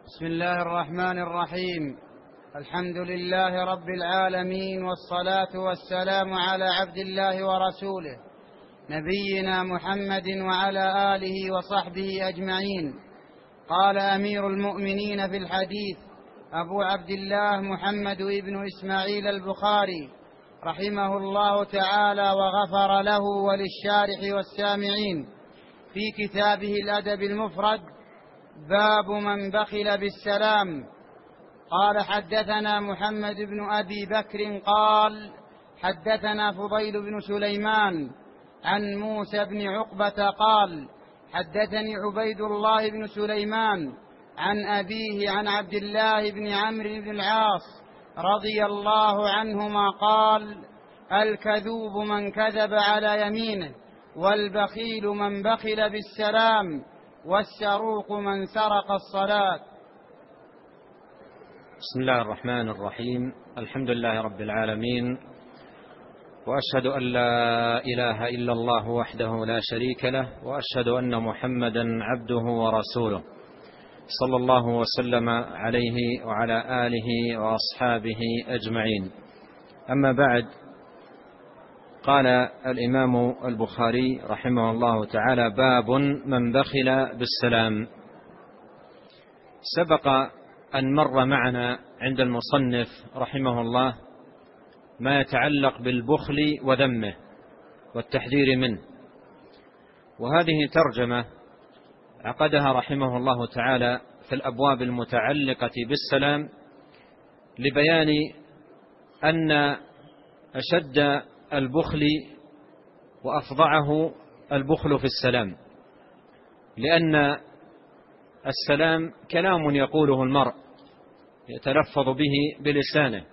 بسم الله الرحمن الرحيم. الحمد لله رب العالمين، والصلاة والسلام على عبد الله ورسوله نبينا محمد وعلى آله وصحبه أجمعين. قال أمير المؤمنين في الحديث أبو عبد الله محمد بن إسماعيل البخاري رحمه الله تعالى وغفر له وللشارح والسامعين في كتابه الأدب المفرد: باب من بخل بالسلام. قال: حدثنا محمد بن أبي بكر قال: حدثنا فضيل بن سليمان عن موسى بن عقبة قال: حدثني عبيد الله بن سليمان عن أبيه عن عبد الله بن عمرو بن العاص رضي الله عنهما قال: الكذوب من كذب على يمينه، والبخيل من بخل بالسلام، والسروق من سرق الصلاة. بسم الله الرحمن الرحيم. الحمد لله رب العالمين، وأشهد أن لا إله إلا الله وحده لا شريك له، وأشهد أن محمدا عبده ورسوله، صلى الله وسلم عليه وعلى آله وأصحابه أجمعين. أما بعد، قال الإمام البخاري رحمه الله تعالى: باب من بخل بالسلام. سبق أن مر معنا عند المصنف رحمه الله ما يتعلق بالبخل وذمه والتحذير منه، وهذه ترجمة عقدها رحمه الله تعالى في الأبواب المتعلقة بالسلام لبيان أن أشد البخل وأفظعه البخل في السلام، لأن السلام كلام يقوله المرء يتلفظ به بلسانه،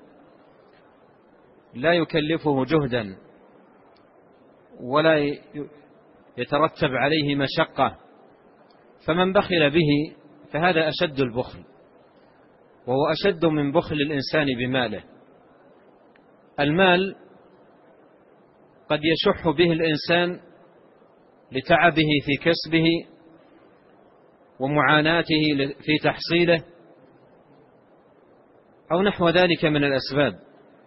لا يكلفه جهدا ولا يترتب عليه مشقة، فمن بخل به فهذا أشد البخل، وهو أشد من بخل الإنسان بماله. المال قد يشح به الإنسان لتعبه في كسبه ومعاناته في تحصيله أو نحو ذلك من الأسباب.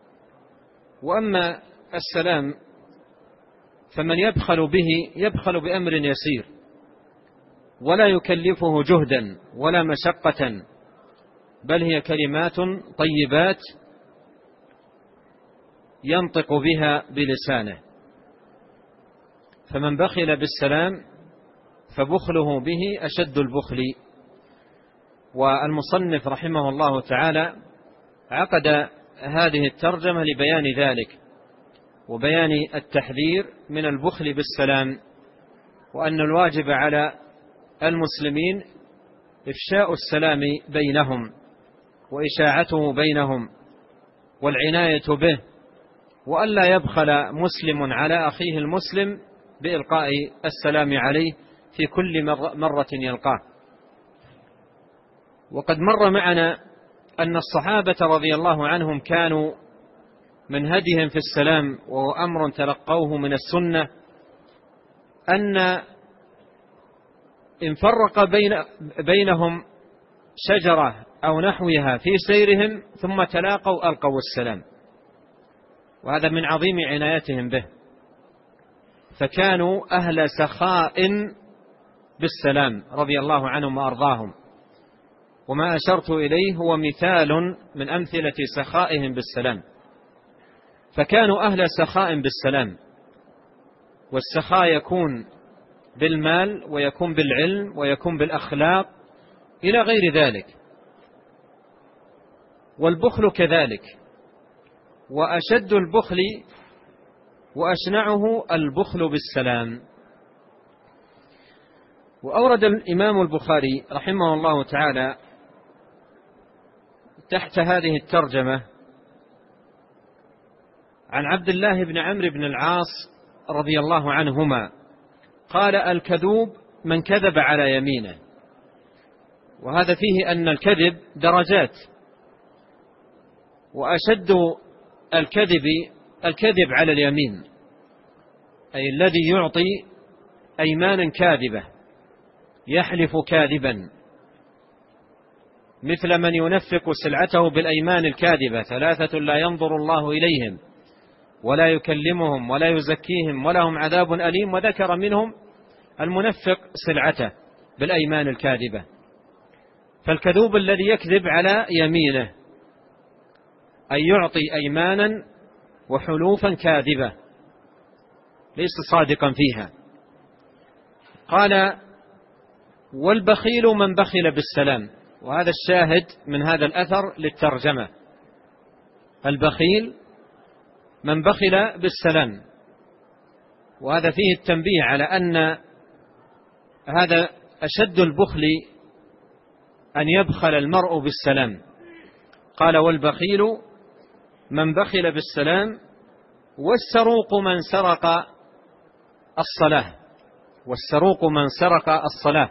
وأما السلام فمن يبخل به يبخل بأمر يسير ولا يكلفه جهدا ولا مشقة، بل هي كلمات طيبات ينطق بها بلسانه. فمن بخل بالسلام فبخله به أشد البخل. والمصنف رحمه الله تعالى عقد هذه الترجمة لبيان ذلك وبيان التحذير من البخل بالسلام، وأن الواجب على المسلمين إفشاء السلام بينهم وإشاعته بينهم والعناية به، وألا يبخل مسلم على أخيه المسلم بإلقاء السلام عليه في كل مرة يلقاه. وقد مر معنا أن الصحابة رضي الله عنهم كانوا من هديهم في السلام، وهو أمر تلقوه من السنة، أن إن فرق بينهم شجرة أو نحوها في سيرهم ثم تلاقوا ألقوا السلام، وهذا من عظيم عنايتهم به، فكانوا أهل سخاء بالسلام رضي الله عنهم وأرضاهم. وما أشرت إليه هو مثال من أمثلة سخائهم بالسلام، فكانوا أهل سخاء بالسلام. والسخاء يكون بالمال ويكون بالعلم ويكون بالأخلاق إلى غير ذلك، والبخل كذلك. وأشد البخل وأشنعه البخل بالسلام. وأورد الإمام البخاري رحمه الله تعالى تحت هذه الترجمة عن عبد الله بن عمرو بن العاص رضي الله عنهما قال: الكذوب من كذب على يمينه. وهذا فيه أن الكذب درجات، وأشد الكذب على اليمين، أي الذي يعطي أيمانا كاذبة، يحلف كاذبا مثل من ينفق سلعته بالأيمان الكاذبة: 3 لا ينظر الله إليهم ولا يكلمهم ولا يزكيهم ولهم عذاب أليم. وذكر منهم المنفق سلعته بالأيمان الكاذبة. فالكذوب الذي يكذب على يمينه أي يعطي أيمانا وحلوفا كاذبة ليس صادقا فيها. قال: والبخيل من بخل بالسلام. وهذا الشاهد من هذا الأثر للترجمة: البخيل من بخل بالسلام. وهذا فيه التنبيه على أن هذا أشد البخل أن يبخل المرء بالسلام. قال: والبخيل من بخل بالسلام، والسروق من سرق الصلاة. والسروق من سرق الصلاة.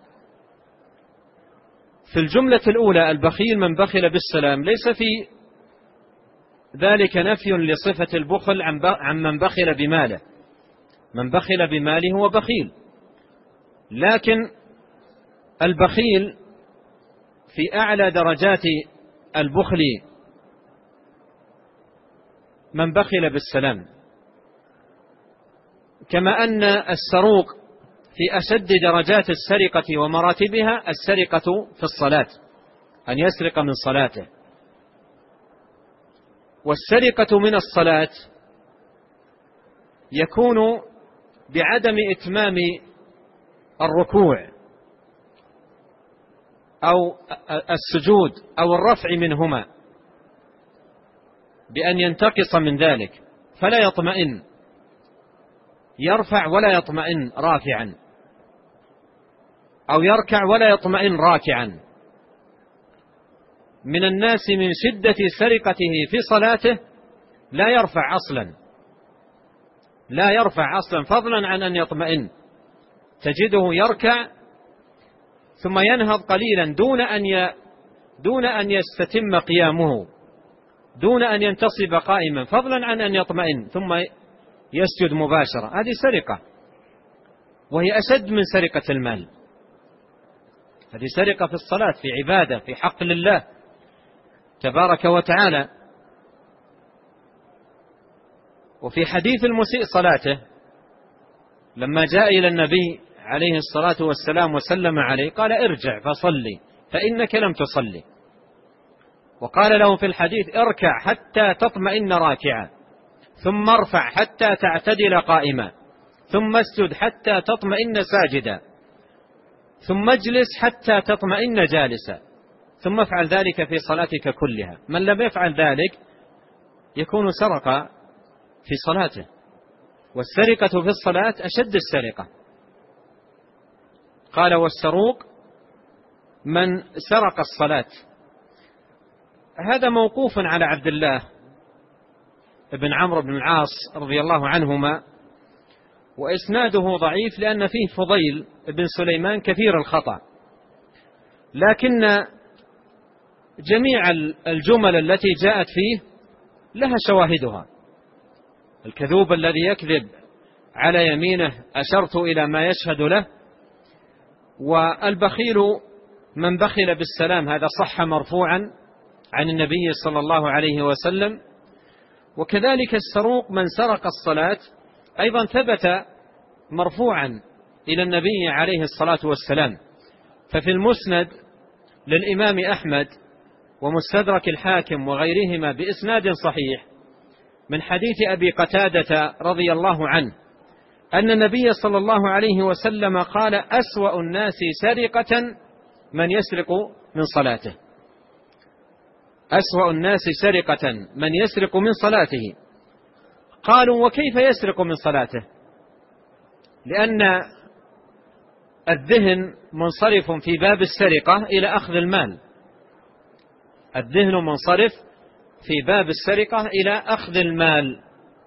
في الجملة الأولى البخيل من بخل بالسلام ليس في ذلك نفي لصفة البخل عن من بخل بماله. من بخل بماله هو بخيل، لكن البخيل في أعلى درجات البخل من بخل بالسلام، كما أن السروق في أشد درجات السرقة ومراتبها السرقة في الصلاة، أن يسرق من صلاته. والسرقة من الصلاة يكون بعدم إتمام الركوع أو السجود أو الرفع منهما، بأن ينتقص من ذلك فلا يطمئن، يرفع ولا يطمئن رافعا، أو يركع ولا يطمئن راكعا. من الناس من شدة سرقته في صلاته لا يرفع أصلا فضلا عن أن يطمئن. تجده يركع ثم ينهض قليلا دون أن يستتم قيامه، دون أن ينتصب قائما فضلا عن أن يطمئن، ثم يسجد مباشرة. هذه سرقة، وهي أشد من سرقة المال. هذه سرقة في الصلاة، في عبادة، في حق لله تبارك وتعالى. وفي حديث المسيء صلاته لما جاء إلى النبي عليه الصلاة والسلام وسلم عليه قال: ارجع فصلي فإنك لم تصلي. وقال له في الحديث: اركع حتى تطمئن راكعا، ثم ارفع حتى تعتدل قائما، ثم اسجد حتى تطمئن ساجدا، ثم اجلس حتى تطمئن جالسا، ثم افعل ذلك في صلاتك كلها. من لم يفعل ذلك يكون سرق في صلاته، والسرقة في الصلاة أشد السرقة. قال: والسروق من سرق الصلاة. هذا موقوف على عبد الله بن عمرو بن العاص رضي الله عنهما، وإسناده ضعيف لأن فيه فضيل بن سليمان كثير الخطأ، لكن جميع الجمل التي جاءت فيه لها شواهدها. الكذوب الذي يكذب على يمينه أشرت إلى ما يشهد له. والبخيل من بخل بالسلام هذا صح مرفوعا عن النبي صلى الله عليه وسلم. وكذلك السروق من سرق الصلاة أيضا ثبت مرفوعا إلى النبي عليه الصلاة والسلام. ففي المسند للإمام أحمد ومستدرك الحاكم وغيرهما بإسناد صحيح من حديث أبي قتادة رضي الله عنه أن النبي صلى الله عليه وسلم قال: أسوأ الناس سرقة من يسرق من صلاته. أسوأ الناس سرقة من يسرق من صلاته. قالوا: وكيف يسرق من صلاته؟ لأن الذهن منصرف في باب السرقة إلى أخذ المال. الذهن منصرف في باب السرقة إلى أخذ المال.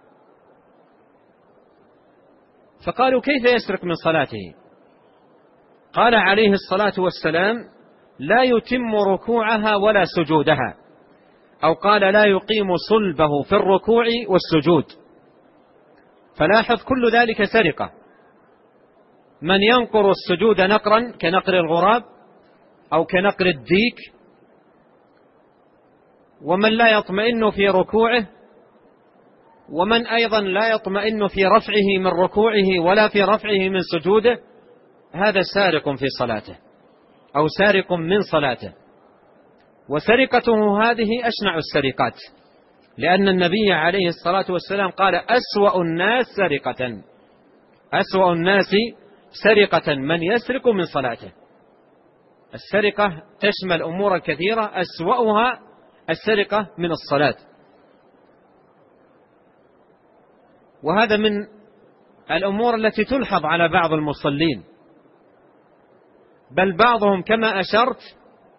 فقالوا: كيف يسرق من صلاته؟ قال عليه الصلاة والسلام: لا يتم ركوعها ولا سجودها، أو قال: لا يقيم صلبه في الركوع والسجود. فلاحظ كل ذلك سرقة. من ينقر السجود نقرا كنقر الغراب أو كنقر الديك ومن لا يطمئن في ركوعه، ومن أيضا لا يطمئن في رفعه من ركوعه ولا في رفعه من سجوده، هذا سارق في صلاته أو سارق من صلاته. وسرقته هذه أشنع السرقات، لأن النبي عليه الصلاة والسلام قال: أسوأ الناس سرقة، أسوأ الناس سرقة من يسرق من صلاته. السرقة تشمل أمورا كثيرة، أسوأها السرقة من الصلاة. وهذا من الأمور التي تلحظ على بعض المصلين، بل بعضهم كما أشرت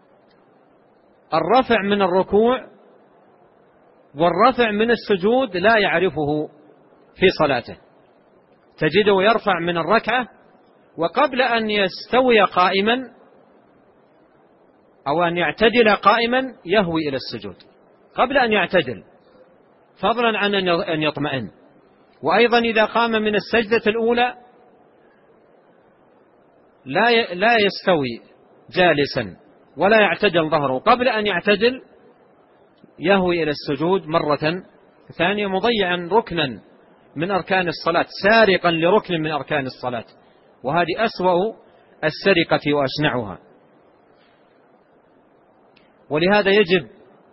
الرفع من الركوع والرفع من السجود لا يعرفه في صلاته، تجده يرفع من الركعة وقبل أن يستوي قائما أو أن يعتدل قائما يهوي إلى السجود قبل أن يعتدل، فضلا عن أن يطمئن. وأيضا إذا قام من السجدة الأولى لا يستوي جالسا ولا يعتدل ظهره، قبل أن يعتدل يهوي إلى السجود مرة ثانية، مضيعا ركنا من أركان الصلاة، سارقا لركن من أركان الصلاة. وهذه أسوأ السرقة وأشنعها. ولهذا يجب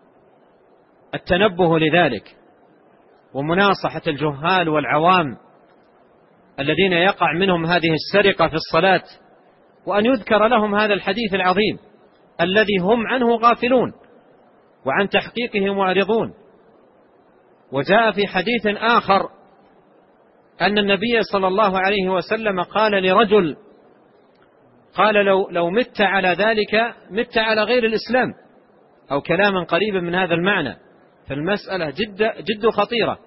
التنبه لذلك ومناصحة الجهال والعوام الذين يقع منهم هذه السرقة في الصلاة، وأن يذكر لهم هذا الحديث العظيم الذي هم عنه غافلون وعن تحقيقه معرضون. وجاء في حديث آخر أن النبي صلى الله عليه وسلم قال لرجل، قال: لو مت على ذلك مت على غير الإسلام، أو كلاما قريبا من هذا المعنى. فالمسألة جد خطيرة.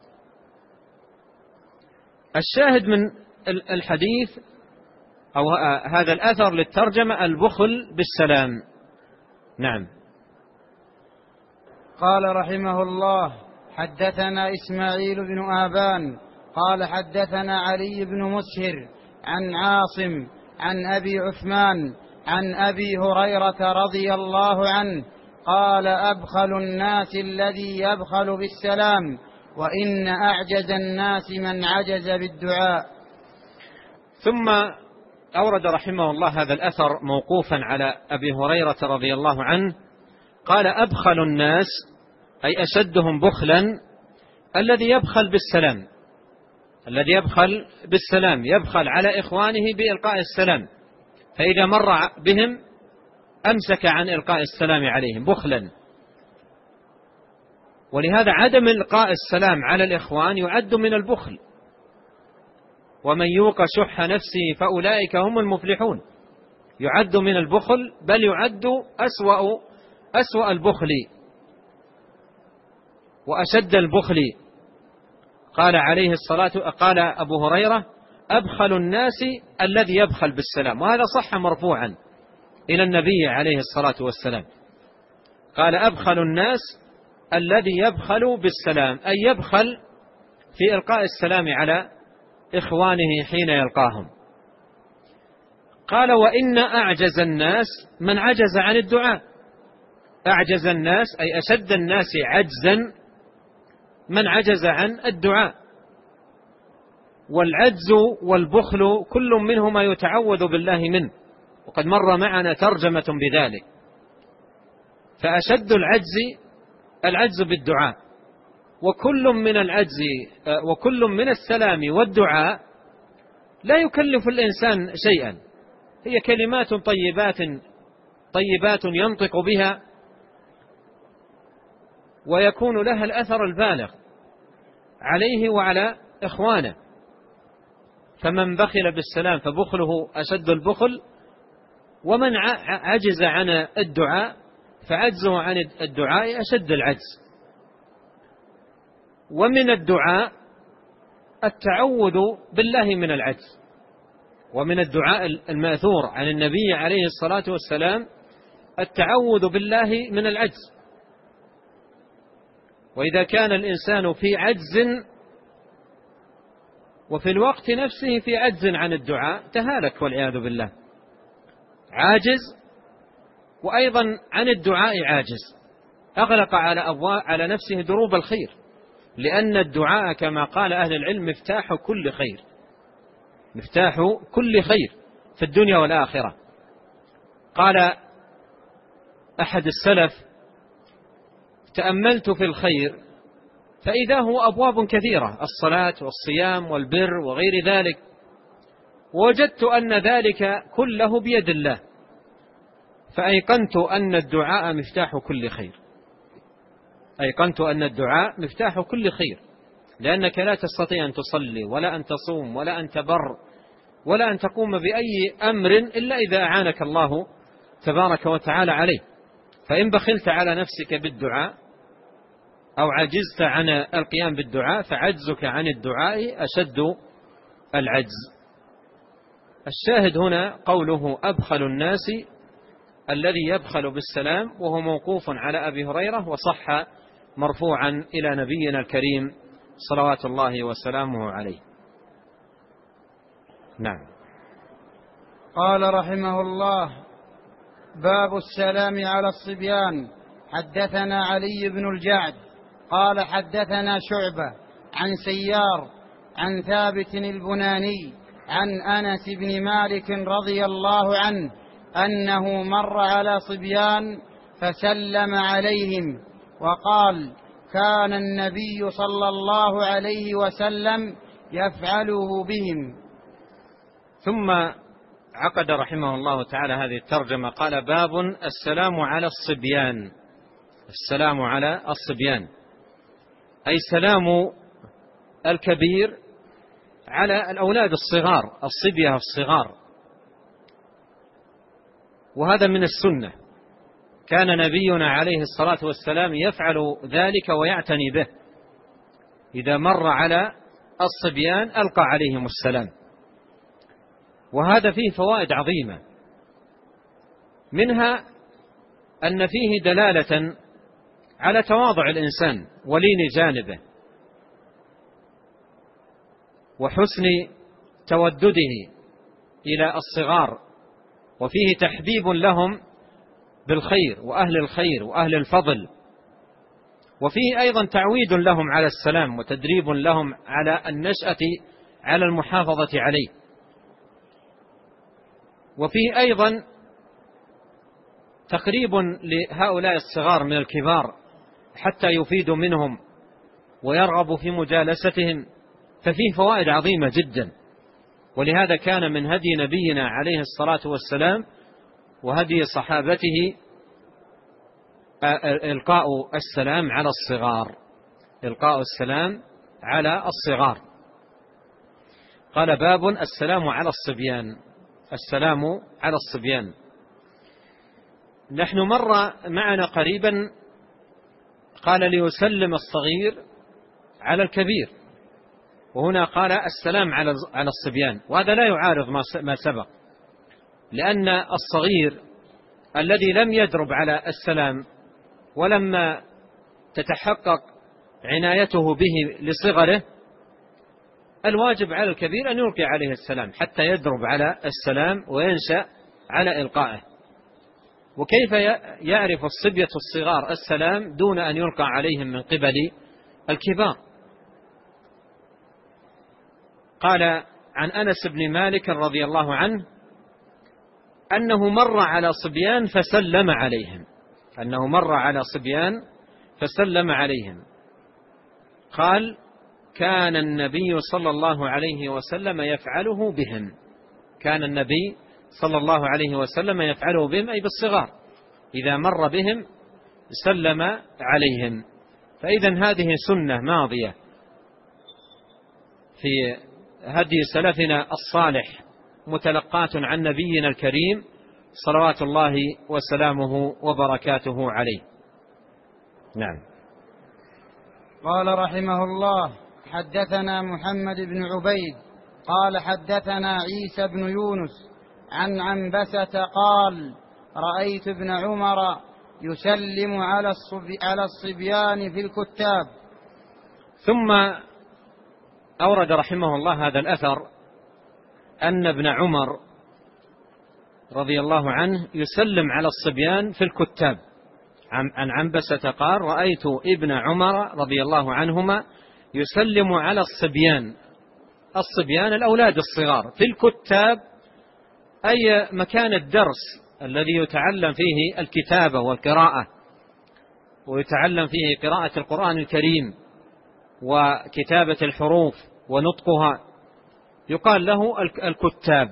الشاهد من الحديث أو هذا الأثر للترجمة البخل بالسلام. نعم. قال رحمه الله: حدثنا إسماعيل بن آبان قال حدثنا علي بن مسهر عن عاصم عن أبي عثمان عن أبي هريرة رضي الله عنه قال: أبخل الناس الذي يبخل بالسلام، وإن أعجز الناس من عجز بالدعاء. ثم أورد رحمه الله هذا الأثر موقوفا على أبي هريرة رضي الله عنه قال: أبخل الناس أي أشدهم بخلا الذي يبخل بالسلام، الذي يبخل بالسلام، يبخل على إخوانه بإلقاء السلام، فإذا مر بهم أمسك عن إلقاء السلام عليهم بخلا. ولهذا عدم إلقاء السلام على الإخوان يعد من البخل، ومن يوق شح نفسه فأولئك هم المفلحون. يعد من البخل، بل يعد أسوأ البخل وأشد البخل. قال عليه الصلاة قال أبو هريرة: أبخل الناس الذي يبخل بالسلام. وهذا صح مرفوعا إلى النبي عليه الصلاة والسلام. قال: أبخل الناس الذي يبخل بالسلام، أي يبخل في إلقاء السلام على إخوانه حين يلقاهم. قال: وإن أعجز الناس من عجز عن الدعاء. أعجز الناس أي أشد الناس عجزا من عجز عن الدعاء. والعجز والبخل كل منهما يتعوذ بالله منه، وقد مر معنا ترجمة بذلك. فأشد العجز بالدعاء، وكل من العجز وكل من السلام والدعاء لا يكلف الإنسان شيئا، هي كلمات طيبات ينطق بها ويكون لها الأثر البالغ عليه وعلى إخوانه. فمن بخل بالسلام فبخله أشد البخل، ومن عجز عن الدعاء فعجزه عن الدعاء أشد العجز. ومن الدعاء التعوذ بالله من العجز، ومن الدعاء الماثور عن النبي عليه الصلاة والسلام التعوذ بالله من العجز. وإذا كان الإنسان في عجز وفي الوقت نفسه في عجز عن الدعاء تهالك والعياذ بالله، عاجز وأيضا عن الدعاء عاجز. أغلق على نفسه دروب الخير، لأن الدعاء كما قال أهل العلم مفتاح كل خير، مفتاح كل خير في الدنيا والآخرة. قال أحد السلف: تأملت في الخير فإذا هو أبواب كثيرة، الصلاة والصيام والبر وغير ذلك، ووجدت أن ذلك كله بيد الله، فأيقنت أن الدعاء مفتاح كل خير، أيقنت أن الدعاء مفتاح كل خير، لأنك لا تستطيع أن تصلي ولا أن تصوم ولا أن تبر ولا أن تقوم بأي أمر إلا إذا أعانك الله تبارك وتعالى عليه. فإن بخلت على نفسك بالدعاء أو عجزت عن القيام بالدعاء فعجزك عن الدعاء أشد العجز. الشاهد هنا قوله: أبخل الناس الذي يبخل بالسلام، وهو موقوف على أبي هريرة، وصح مرفوعا إلى نبينا الكريم صلوات الله وسلامه عليه. نعم. قال رحمه الله: باب السلام على الصبيان. حدثنا علي بن الجعد قال حدثنا شعبة عن سيار عن ثابت البناني عن أنس بن مالك رضي الله عنه أنه مر على صبيان فسلم عليهم وقال: كان النبي صلى الله عليه وسلم يفعله بهم. ثم عقد رحمه الله تعالى هذه الترجمة، قال: باب السلام على الصبيان. السلام على الصبيان أي سلام الكبير على الأولاد الصغار، الصبية الصغار، وهذا من السنة. كان نبينا عليه الصلاة والسلام يفعل ذلك ويعتني به، إذا مر على الصبيان ألقى عليهم السلام. وهذا فيه فوائد عظيمة، منها أن فيه دلالة على تواضع الإنسان ولين جانبه وحسن تودده إلى الصغار، وفيه تحبيب لهم بالخير وأهل الخير وأهل الفضل، وفيه أيضا تعويد لهم على السلام وتدريب لهم على النشأة على المحافظة عليه، وفيه أيضا تقريب لهؤلاء الصغار من الكبار حتى يفيدوا منهم ويرغبوا في مجالستهم، ففيه فوائد عظيمة جدا. ولهذا كان من هدي نبينا عليه الصلاة والسلام وهدي صحابته إلقاء السلام على الصغار، إلقاء السلام على الصغار. قال: باب السلام على الصبيان. السلام على الصبيان. نحن مر معنا قريبا قال: ليسلم الصغير على الكبير، وهنا قال السلام على الصبيان، وهذا لا يعارض ما سبق، لأن الصغير الذي لم يدرب على السلام ولما تتحقق عنايته به لصغره، الواجب على الكبير أن يلقي عليه السلام حتى يدرب على السلام وينشأ على إلقائه. وكيف يعرف الصبية الصغار السلام دون أن يلقى عليهم من قبل الكبار؟ قال عن أنس بن مالك رضي الله عنه أنه مر على صبيان فسلم عليهم، أنه مر على صبيان فسلم عليهم. قال: كان النبي صلى الله عليه وسلم يفعله بهم. كان النبي صلى الله عليه وسلم يفعله بهم أي بالصغار، إذا مر بهم سلم عليهم. فإذا هذه سنة ماضية في هدي سلفنا الصالح، متلقاة عن نبينا الكريم صلوات الله وسلامه وبركاته عليه. نعم. قال رحمه الله: حدثنا محمد بن عبيد قال حدثنا عيسى بن يونس عن عنبسة قال: رأيت ابن عمر يسلم على الصبيان في الكتاب. ثم أورد رحمه الله هذا الأثر أن ابن عمر رضي الله عنه يسلم على الصبيان في الكتاب. عن عنبسة قال: رأيت ابن عمر رضي الله عنهما يسلم على الصبيان الأولاد الصغار في الكتاب، أي مكان الدرس الذي يتعلم فيه الكتابة والقراءة، ويتعلم فيه قراءة القرآن الكريم وكتابة الحروف ونطقها، يقال له الكتاب.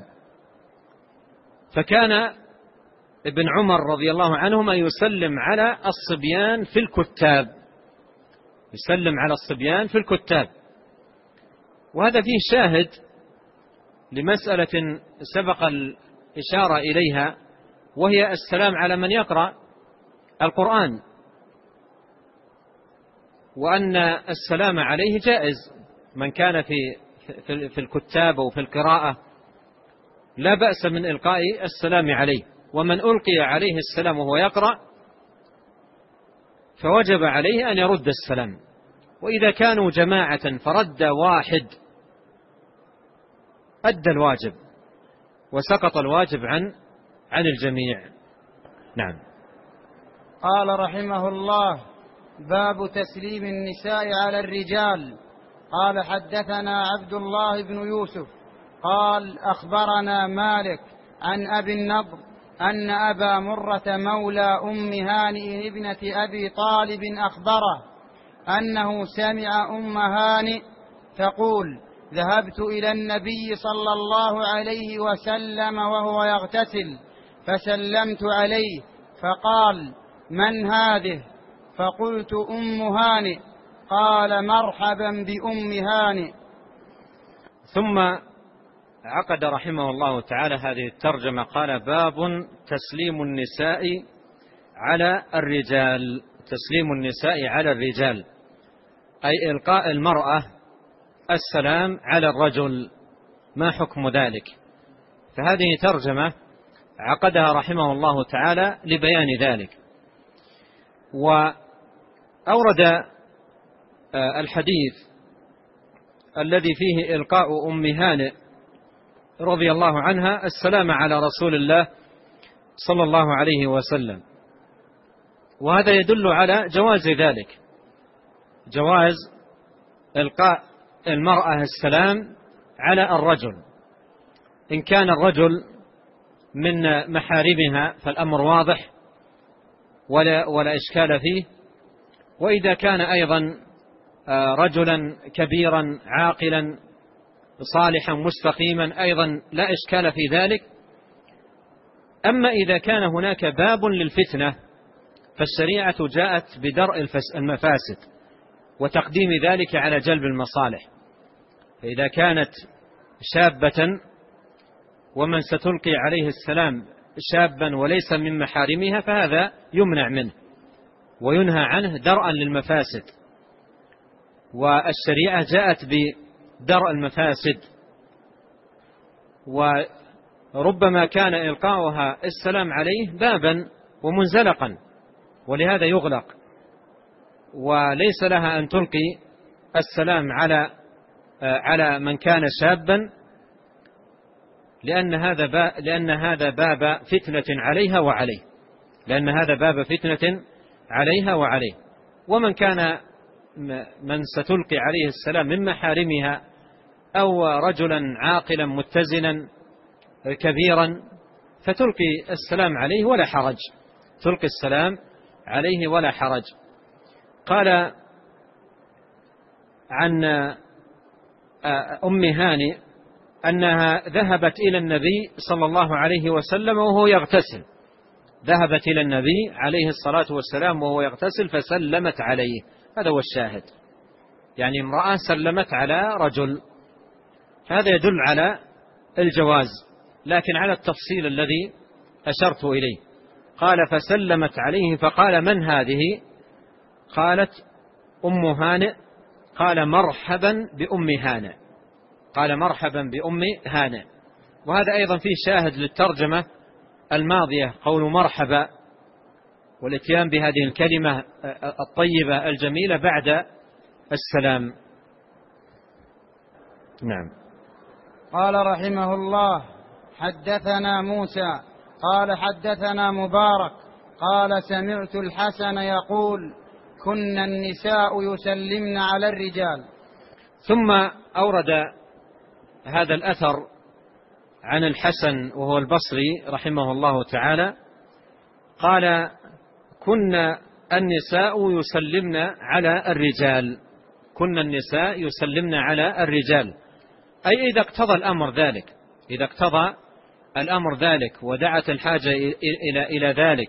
فكان ابن عمر رضي الله عنهما يسلم على الصبيان في الكتاب، يسلم على الصبيان في الكتاب. وهذا فيه شاهد لمسألة سبق الإشارة إليها، وهي السلام على من يقرأ القرآن، وأن السلام عليه جائز. من كان في الكتاب وفي القراءة لا بأس من إلقاء السلام عليه، ومن ألقي عليه السلام وهو يقرأ فوجب عليه أن يرد السلام. وإذا كانوا جماعة فرد واحد أدى الواجب وسقط الواجب عن الجميع. نعم. قال رحمه الله: باب تسليم النساء على الرجال. قال: حدثنا عبد الله بن يوسف قال: أخبرنا مالك عن أبي النضر أن أبا مرة مولى أم هانئ ابنة أبي طالب أخبره أنه سمع أم هانئ تقول: ذهبت إلى النبي صلى الله عليه وسلم وهو يغتسل، فسلمت عليه فقال: من هذه؟ فقلت: أم هانئ. قال: مرحبا بأم هانئ. ثم عقد رحمه الله تعالى هذه الترجمة، قال: باب تسليم النساء على الرجال. تسليم النساء على الرجال أي إلقاء المرأة السلام على الرجل، ما حكم ذلك؟ فهذه ترجمة عقدها رحمه الله تعالى لبيان ذلك. وأورد الحديث الذي فيه إلقاء أم هانئ رضي الله عنها السلام على رسول الله صلى الله عليه وسلم، وهذا يدل على جواز ذلك، جواز إلقاء المرأة السلام على الرجل. إن كان الرجل من محارمها فالأمر واضح ولا إشكال فيه، وإذا كان أيضا رجلا كبيرا عاقلا صالحا مستقيما أيضا لا إشكال في ذلك. أما إذا كان هناك باب للفتنة فالشريعة جاءت بدرء المفاسد وتقديم ذلك على جلب المصالح. فإذا كانت شابة ومن ستلقي عليه السلام شابا وليس من محارمها فهذا يمنع منه وينهى عنه درءا للمفاسد، والشريعة جاءت بدرء المفاسد. وربما كان إلقاؤها السلام عليه بابا ومنزلقا، ولهذا يغلق، وليس لها أن تلقي السلام على من كان شابا، لأن هذا باب فتنة عليها وعليه، لأن هذا باب فتنة عليها وعليه. ومن كان من ستلقي عليه السلام من محارمها أو رجلا عاقلا متزنا كبيرا فتلقي السلام عليه ولا حرج، تلقي السلام عليه ولا حرج. قال عن أم هانئ أنها ذهبت إلى النبي صلى الله عليه وسلم وهو يغتسل، ذهبت إلى النبي عليه الصلاة والسلام وهو يغتسل فسلمت عليه. هذا هو الشاهد، يعني امرأة سلمت على رجل، هذا يدل على الجواز، لكن على التفصيل الذي أشرت إليه. قال: فسلمت عليه فقال: من هذه؟ قالت: أم هانئ. قال: مرحبا بأم هانئ. قال: مرحبا بأم هانئ. وهذا أيضا فيه شاهد للترجمة الماضية، قول مرحبا، والاتيان بهذه الكلمة الطيبة الجميلة بعد السلام. نعم. قال رحمه الله: حدثنا موسى قال: حدثنا مبارك قال: سمعت الحسن يقول: كنا النساء يسلمن على الرجال. ثم أورد هذا الأثر عن الحسن وهو البصري رحمه الله تعالى، قال: كنا النساء يسلمن على الرجال. كنا النساء يسلمن على الرجال، أي إذا اقتضى الأمر ذلك، إذا اقتضى الأمر ذلك ودعت الحاجة إلى ذلك،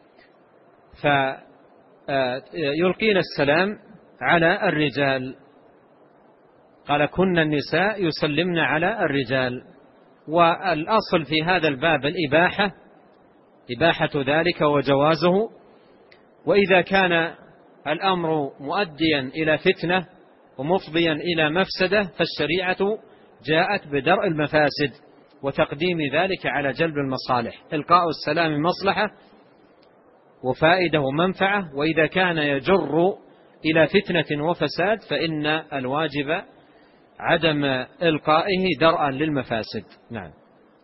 فيلقين السلام على الرجال. قال: كنا النساء يسلمن على الرجال. والأصل في هذا الباب الإباحة، إباحة ذلك وجوازه. وإذا كان الأمر مؤديا إلى فتنة ومفضيا إلى مفسدة فالشريعة جاءت بدرء المفاسد وتقديم ذلك على جلب المصالح. إلقاء السلام مصلحة وفائدة ومنفعة، وإذا كان يجر إلى فتنة وفساد فإن الواجب عدم إلقائه درءا للمفاسد. نعم.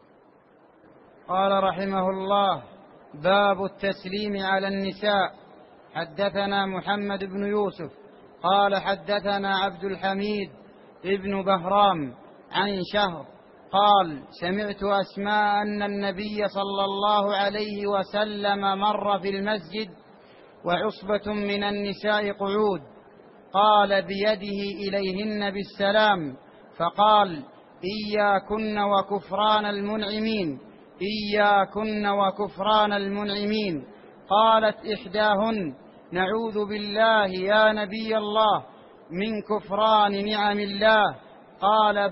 قال رحمه الله: باب التسليم على النساء. حدثنا محمد بن يوسف قال: حدثنا عبد الحميد ابن بهرام عن شهر قال: سمعت أسماء أن النبي صلى الله عليه وسلم مر في المسجد وعصبة من النساء قعود، قال بيده إليهن بالسلام، فقال: إياكن وكفران المنعمين، إياكن وكفران المنعمين. قالت إحداهن: نعوذ بالله يا نبي الله من كفران نعم الله. قال: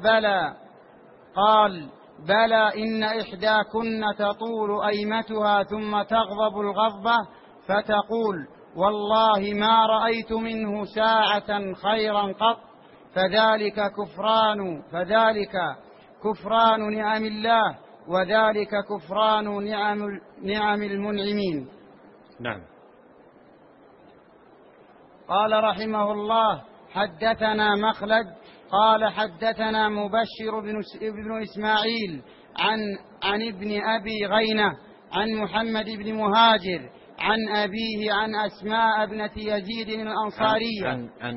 بلى إن إحداكن تطول أيمتها ثم تغضب الغضبة فتقول: والله ما رأيت منه ساعة خيرا قط، فذلك كفران نعم الله، وذلك كفران نعم المنعمين. نعم. قال رحمه الله: حدثنا مخلد قال: حدثنا مبشر بن إسماعيل عن ابن أبي غينة عن محمد بن مهاجر عن أبيه عن أسماء ابنة يزيد الأنصارية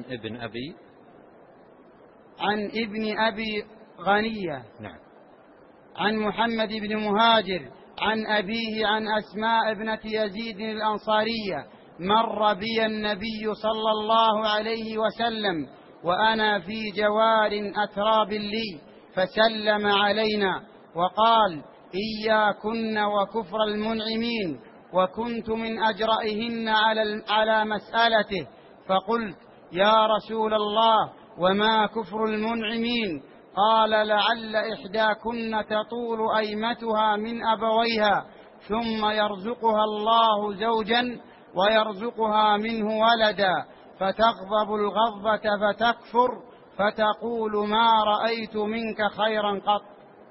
عن ابن أبي غنية. نعم. عن محمد بن مهاجر عن أبيه عن أسماء ابنة يزيد الأنصارية: مر بي النبي صلى الله عليه وسلم وأنا في جوار أتراب لي، فسلم علينا وقال: إياكن وكفر المنعمين، وكنت من أجرئهن على مسألته، فقلت: يا رسول الله، وما كفر المنعمين؟ قال: لعل إحداكن تطول أيمتها من أبويها ثم يرزقها الله زوجا ويرزقها منه ولدا، فتغضب الغضبة فتكفر فتقول: ما رأيت منك خيرا قط.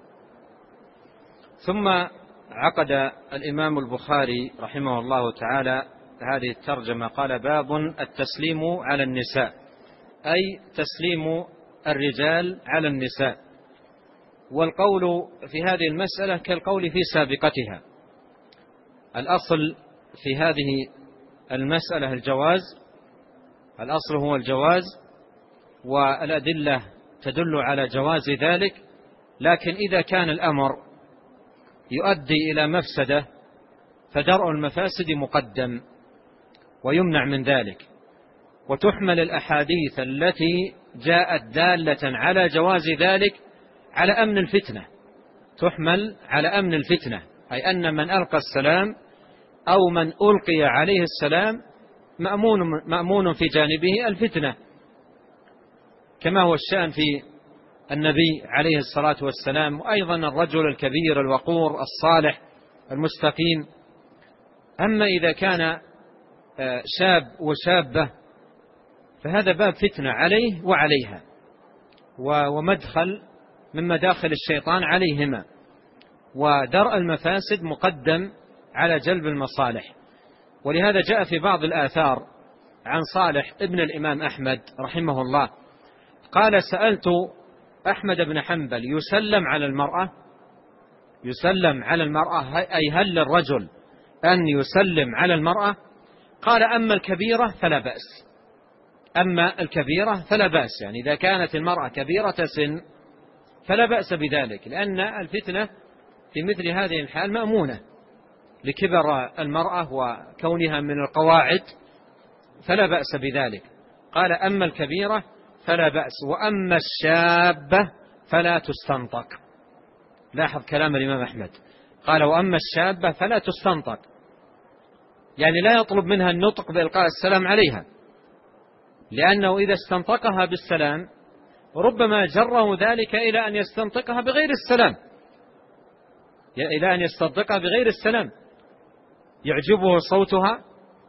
ثم عقد الإمام البخاري رحمه الله تعالى هذه الترجمة، قال: باب التسليم على النساء، أي تسليم الرجال على النساء. والقول في هذه المسألة كالقول في سابقتها. الأصل في هذه المسألة الجواز، الأصل هو الجواز، والأدلة تدل على جواز ذلك. لكن إذا كان الأمر يؤدي إلى مفسدة فدرء المفاسد مقدم ويمنع من ذلك. وتحمل الأحاديث التي جاءت دالة على جواز ذلك على أمن الفتنة، تحمل على أمن الفتنة، أي أن من ألقى السلام أو من ألقي عليه السلام مأمون في جانبه الفتنة، كما هو الشأن في النبي عليه الصلاة والسلام، وأيضا الرجل الكبير الوقور الصالح المستقيم. أما إذا كان شاب وشابة فهذا باب فتنة عليه وعليها، ومدخل من مداخل الشيطان عليهما، ودرء المفاسد مقدم على جلب المصالح. ولهذا جاء في بعض الآثار عن صالح ابن الإمام أحمد رحمه الله قال: سألت أحمد بن حنبل: يسلم على المرأة؟ أي هل للرجل أن يسلم على المرأة. قال أما الكبيرة فلا بأس. أما الكبيرة فلا بأس، يعني إذا كانت المرأة كبيرة سن فلا بأس بذلك، لأن الفتنة في مثل هذه الحال مأمونة لكبر المرأة وكونها من القواعد، فلا بأس بذلك. قال أما الكبيرة فلا بأس، وأما الشابة فلا تستنطق. لاحظ كلام الإمام أحمد، قال وأما الشابة فلا تستنطق، يعني لا يطلب منها النطق بإلقاء السلام عليها، لأنه إذا استنطقها بالسلام ربما جره ذلك إلى أن يستنطقها بغير السلام، إلى أن يستنطقها بغير السلام، يعجبه صوتها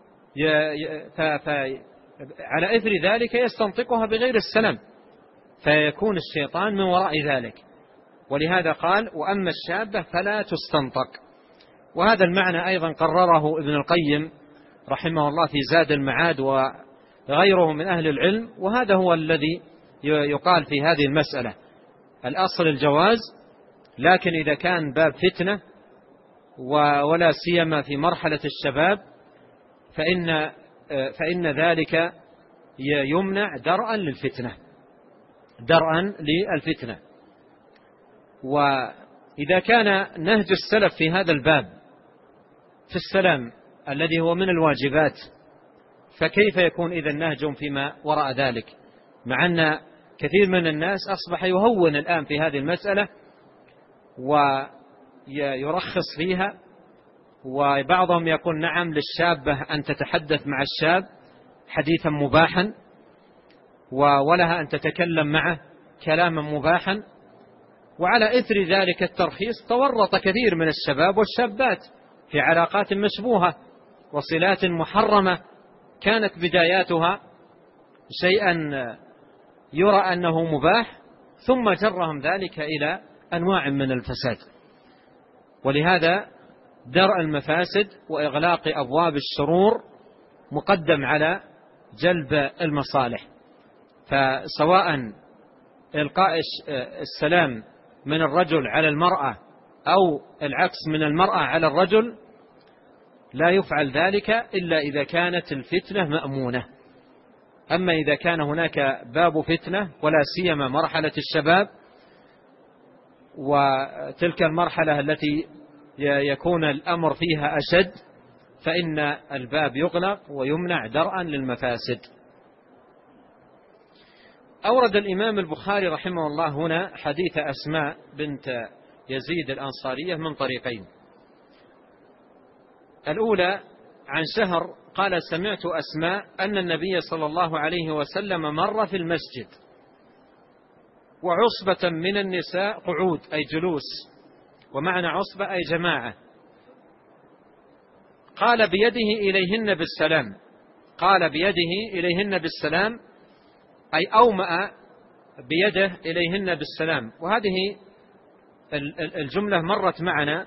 على إثر ذلك يستنطقها بغير السلام، فيكون الشيطان من وراء ذلك. ولهذا قال وأما الشابة فلا تستنطق. وهذا المعنى أيضا قرره ابن القيم رحمه الله في زاد المعاد وغيره من أهل العلم، وهذا هو الذي يقال في هذه المسألة. الأصل الجواز، لكن إذا كان باب فتنة ولا سيما في مرحلة الشباب فإن ذلك يمنع درءا للفتنة، درءا للفتنة. وإذا كان نهج السلف في هذا الباب في السلام الذي هو من الواجبات، فكيف يكون إذا نهج فيما وراء ذلك؟ مع أن كثير من الناس أصبح يهون الآن في هذه المسألة ويرخص فيها، وبعضهم يقول نعم للشابة أن تتحدث مع الشاب حديثا مباحا، ولها أن تتكلم معه كلاما مباحا. وعلى إثر ذلك الترخيص تورط كثير من الشباب والشابات في علاقات مشبوهة وصلات محرمة كانت بداياتها شيئا يرى أنه مباح، ثم جرهم ذلك إلى أنواع من الفساد. ولهذا درء المفاسد وإغلاق أبواب الشرور مقدم على جلب المصالح. فسواء إلقاء السلام من الرجل على المرأة أو العكس من المرأة على الرجل لا يفعل ذلك إلا إذا كانت الفتنة مأمونة. أما إذا كان هناك باب فتنة ولا سيما مرحلة الشباب وتلك المرحلة التي يكون الأمر فيها أشد، فإن الباب يغلق ويمنع درءا للمفاسد. أورد الإمام البخاري رحمه الله هنا حديث أسماء بنت يزيد الأنصارية من طريقين. الأولى عن شهر قال سمعت أسماء أن النبي صلى الله عليه وسلم مر في المسجد وعصبة من النساء قعود أي جلوس، ومعنى عصبة أي جماعة، قال بيده إليهن بالسلام، قال بيده إليهن بالسلام أي أومأ بيده إليهن بالسلام. وهذه الجملة مرت معنا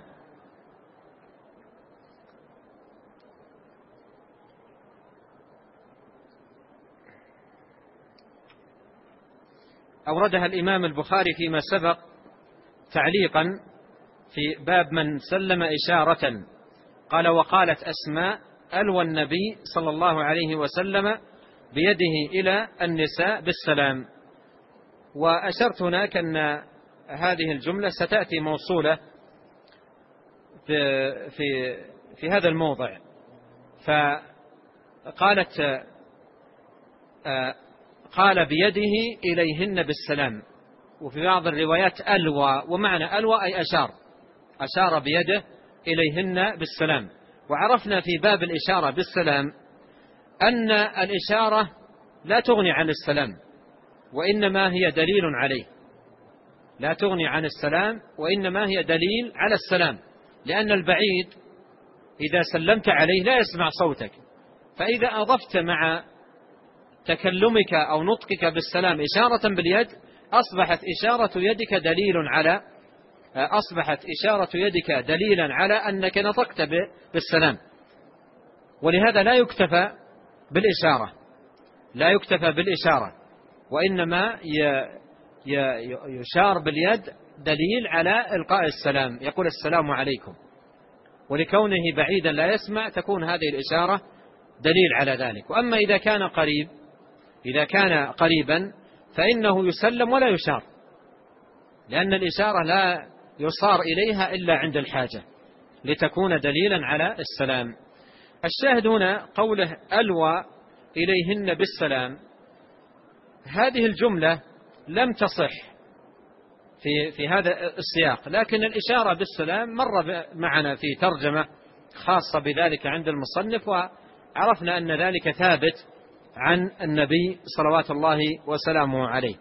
أوردها الإمام البخاري فيما سبق تعليقا في باب من سلم إشارة. قال وقالت أسماء ألوى النبي صلى الله عليه وسلم بيده إلى النساء بالسلام. وأشرت هناك أن هذه الجملة ستأتي موصولة في هذا الموضع. فقالت قال بيده إليهن بالسلام، وفي بعض الروايات ألوى، ومعنى ألوى أي أشار بيده إليهن بالسلام. وعرفنا في باب الإشارة بالسلام أن الإشارة لا تغني عن السلام، وإنما هي دليل عليه، لا تغني عن السلام وإنما هي دليل على السلام، لأن البعيد إذا سلمت عليه لا يسمع صوتك، فإذا أضفت مع تكلمك أو نطقك بالسلام إشارة باليد أصبحت إشارة يدك دليلا على أنك نطقت بالسلام. ولهذا لا يكتفى بالإشارة وإنما يشار باليد دليل على إلقاء السلام، يقول السلام عليكم. ولكونه بعيدا لا يسمع تكون هذه الإشارة دليل على ذلك. وأما إذا كان قريبا فإنه يسلم ولا يشار، لأن الإشارة لا يصار إليها إلا عند الحاجة لتكون دليلا على السلام. الشاهد هنا قوله ألوى إليهن بالسلام، هذه الجملة لم تصح في هذا السياق، لكن الإشارة بالسلام مر معنا في ترجمة خاصة بذلك عند المصنف، وعرفنا أن ذلك ثابت عن النبي صلوات الله وسلامه عليه.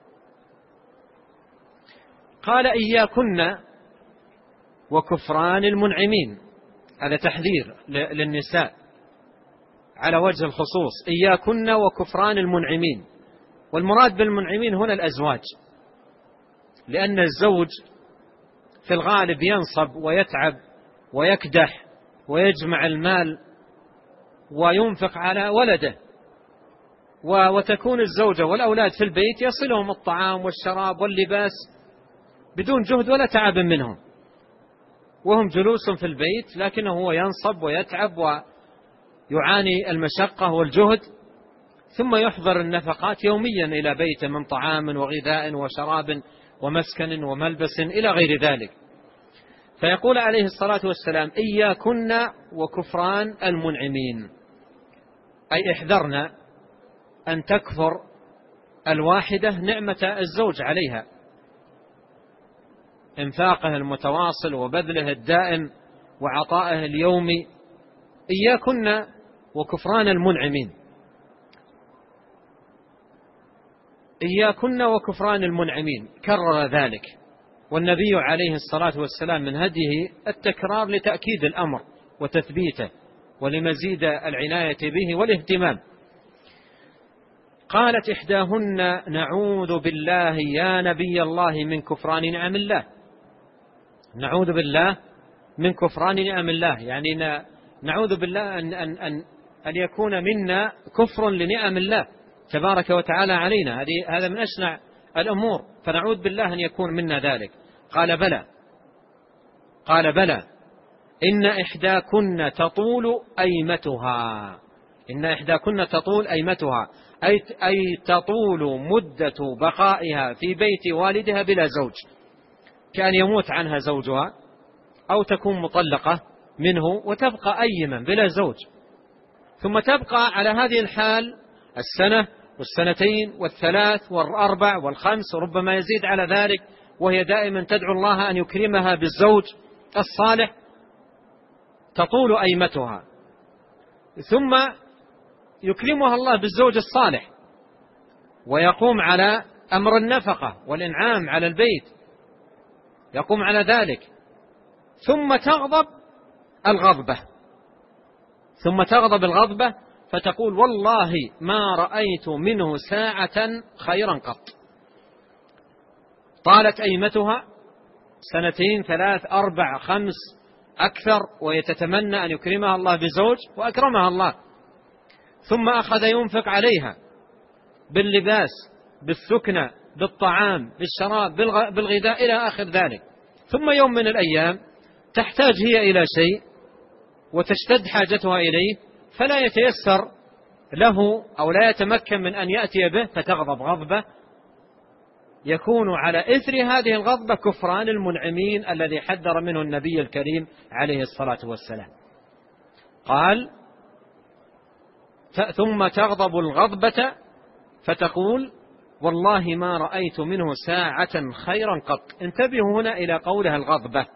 قال إياكن وكفران المنعمين، هذا تحذير للنساء على وجه الخصوص، إياكن وكفران المنعمين. والمراد بالمنعمين هنا الأزواج، لأن الزوج في الغالب ينصب ويتعب ويكدح ويجمع المال وينفق على ولده، وتكون الزوجة والأولاد في البيت يصلهم الطعام والشراب واللباس بدون جهد ولا تعب منهم، وهم جلوس في البيت، لكنه هو ينصب ويتعب ويعاني المشقة والجهد، ثم يحضر النفقات يوميا إلى بيته من طعام وغذاء وشراب ومسكن وملبس إلى غير ذلك. فيقول عليه الصلاة والسلام إياكن وكفران المنعمين، أي احذرنا أن تكفر الواحدة نعمة الزوج عليها، انفاقه المتواصل وبذله الدائم وعطائه اليومي. إياكن وكفران المنعمين، إياكن وكفران المنعمين، كرر ذلك. والنبي عليه الصلاة والسلام من هديه التكرار لتأكيد الأمر وتثبيته ولمزيد العناية به والاهتمام. قالت إحداهن نعوذ بالله يا نبي الله من كفران نعم الله. نعوذ بالله من كفران نعم الله، يعني نعوذ بالله أن يكون منا كفر لنعم الله تبارك وتعالى علينا، هذا من أشنع الأمور، فنعوذ بالله أن يكون منا ذلك. قال بلى إن إحداكن تطول أيمتها، إن إحداكن تطول أيمتها أي تطول مدة بقائها في بيت والدها بلا زوج، كأن يموت عنها زوجها أو تكون مطلقة منه وتبقى أيما بلا زوج، ثم تبقى على هذه الحال السنة والسنتين والثلاث والأربع والخمس، وربما يزيد على ذلك، وهي دائما تدعو الله أن يكرمها بالزوج الصالح. تطول أيمتها، ثم يكرمها الله بالزوج الصالح ويقوم على أمر النفقة والإنعام على البيت، يقوم على ذلك، ثم تغضب الغضبة فتقول والله ما رأيت منه ساعة خيرا قط. طالت أيمتها سنتين ثلاث أربع خمس أكثر، ويتتمنى أن يكرمها الله بزوج، وأكرمها الله، ثم أخذ ينفق عليها باللباس بالسكنة بالطعام بالشراب بالغذاء إلى آخر ذلك، ثم يوم من الأيام تحتاج هي إلى شيء وتشتد حاجتها إليه فلا يتيسر له أو لا يتمكن من أن يأتي به، فتغضب غضبة يكون على إثر هذه الغضبة كفران المنعمين الذي حذر منه النبي الكريم عليه الصلاة والسلام. قال ثم تغضب الغضبة فتقول والله ما رأيت منه ساعة خيرا قط. انتبهوا هنا إلى قولها الغضبة،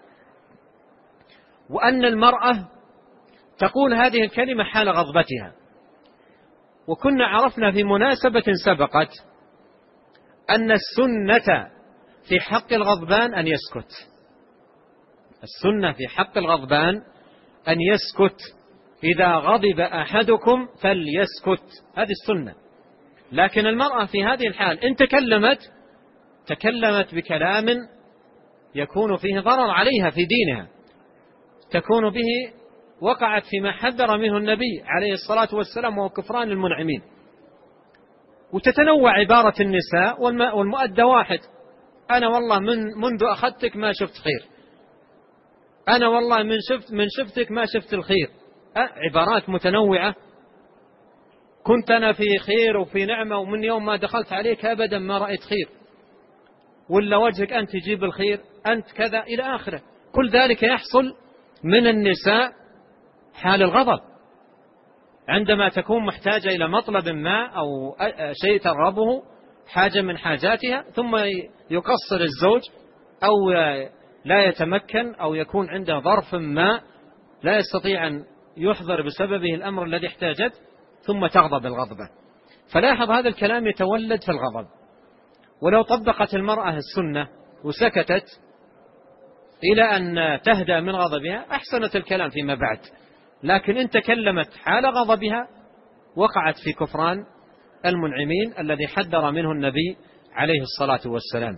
وأن المرأة تقول هذه الكلمة حال غضبتها. وكنا عرفنا في مناسبة سبقت أن السنة في حق الغضبان أن يسكت، السنة في حق الغضبان أن يسكت، إذا غضب أحدكم فليسكت، هذه السنة. لكن المرأة في هذه الحال إن تكلمت بكلام يكون فيه ضرر عليها في دينها، تكون به وقعت فيما حذر منه النبي عليه الصلاة والسلام وهو كفران المنعمين. وتتنوع عبارة النساء والمؤدى واحد، أنا والله منذ أخذتك ما شفت خير، أنا والله من شفتك ما شفت الخير، عبارات متنوعة. كنت أنا في خير وفي نعمة، ومن يوم ما دخلت عليك أبدا ما رأيت خير، ولا وجهك أنت تجيب الخير، أنت كذا إلى آخره. كل ذلك يحصل من النساء حال الغضب، عندما تكون محتاجة إلى مطلب ما أو شيء ترغبه، حاجة من حاجاتها، ثم يقصر الزوج أو لا يتمكن أو يكون عنده ظرف ما لا يستطيع أن يحضر بسببه الأمر الذي احتاجته، ثم تغضب الغضبة. فلاحظ هذا الكلام يتولد في الغضب. ولو طبقت المرأة السنة وسكتت إلى أن تهدى من غضبها أحسنت الكلام فيما بعد، لكن إن تكلمت حال غضبها وقعت في كفران المنعمين الذي حذر منه النبي عليه الصلاة والسلام.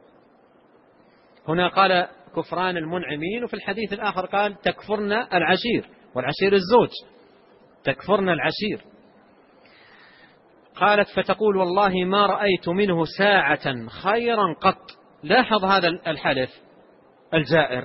هنا قال كفران المنعمين، وفي الحديث الآخر قال تكفرن العشير، والعشير الزوج، تكفرن العشير. قالت فتقول والله ما رأيت منه ساعة خيرا قط. لاحظ هذا الحلف الجائر،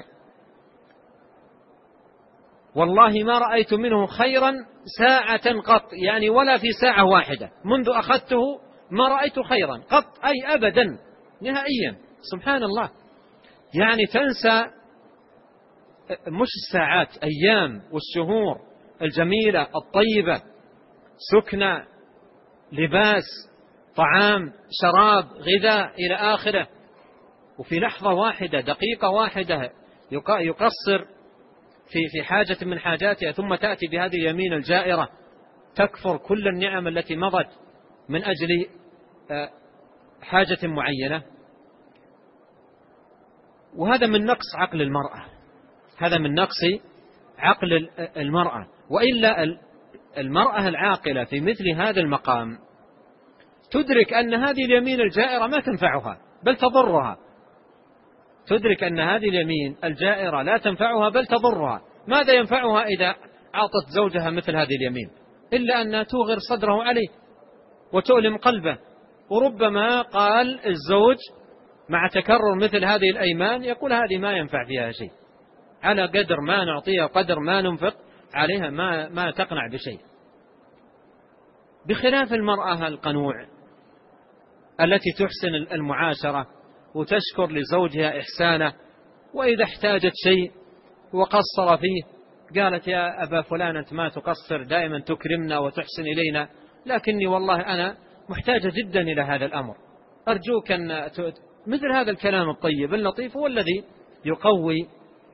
والله ما رأيت منه خيرا ساعة قط، يعني ولا في ساعة واحدة منذ أخذته ما رأيت خيرا قط، أي أبدا نهائيا. سبحان الله، يعني تنسى مش الساعات، أيام والشهور الجميلة الطيبة، سكنة، لباس، طعام، شراب، غذاء إلى آخره، وفي لحظة واحدة دقيقة واحدة يقصر في حاجة من حاجاتها، ثم تأتي بهذه اليمين الجائرة تكفر كل النعم التي مضت من أجل حاجة معينة. وهذا من نقص عقل المرأة، هذا من نقص عقل المرأة. وإلا المرأة العاقلة في مثل هذا المقام تدرك أن هذه اليمين الجائرة ما تنفعها بل تضرها، تدرك أن هذه اليمين الجائرة لا تنفعها بل تضرها. ماذا ينفعها إذا أعطت زوجها مثل هذه اليمين؟ إلا أنها توغر صدره عليه وتؤلم قلبه. وربما قال الزوج مع تكرر مثل هذه الأيمان يقول هذه ما ينفع فيها شيء، على قدر ما نعطيها قدر ما ننفق عليها ما تقنع بشيء. بخلاف المرأة القنوع التي تحسن المعاشرة وتشكر لزوجها إحسانه، وإذا احتاجت شيء وقصر فيه قالت يا أبا فلان أنت ما تقصر، دائما تكرمنا وتحسن إلينا، لكني والله أنا محتاجة جدا إلى هذا الأمر، أرجوك أن مثل هذا الكلام الطيب اللطيف هو الذي يقوي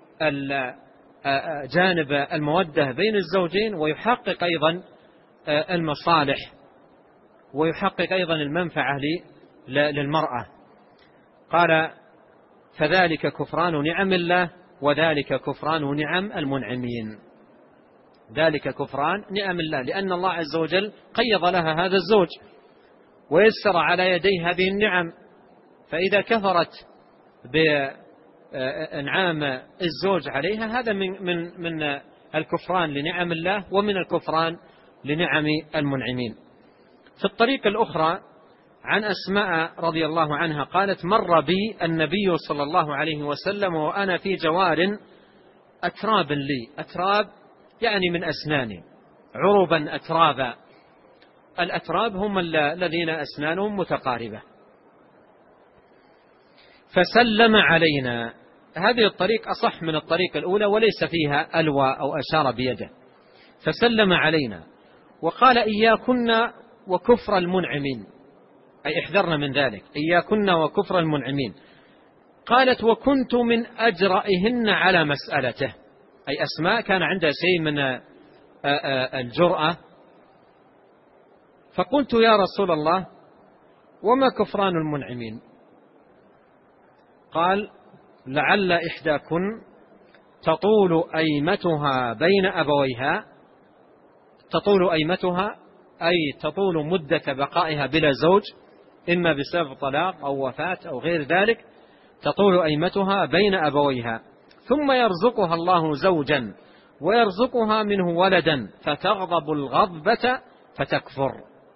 جانب المودة بين الزوجين، ويحقق أيضا المصالح، ويحقق أيضا المنفعة للمرأة. قال فذلك كفران نعم الله وذلك كفران نعم المنعمين. ذلك كفران نعم الله، لأن الله عز وجل قيض لها هذا الزوج ويسر على يديه هذه النعم، فإذا كفرت بإنعام الزوج عليها هذا من الكفران لنعم الله ومن الكفران لنعم المنعمين. في الطريق الأخرى عن أسماء رضي الله عنها قالت مر بي النبي صلى الله عليه وسلم وأنا في جوار أتراب لي، أتراب يعني من أسناني، عربا أترابا. الأتراب هم الذين أسنانهم متقاربة. فسلم علينا. هذه الطريق أصح من الطريق الأولى وليس فيها ألوى أو أشار بيده. فسلم علينا وقال إياكن وكفر المنعمين، أي احذرنا من ذلك، إياكن وكفر المنعمين. قالت وكنت من أجرئهن على مسألته، أي أسماء كان عندها شيء من الجرأة. فقلت يا رسول الله وما كفران المنعمين؟ قال لعل إحداكن تطول أيمتها بين أبويها، تطول أيمتها أي تطول مدة بقائها بلا زوج، إما بسبب طلاق أو وفاة أو غير ذلك، تطول أيمتها بين أبويها، ثم يرزقها الله زوجا ويرزقها منه ولدا فتغضب الغضبة فتكفر.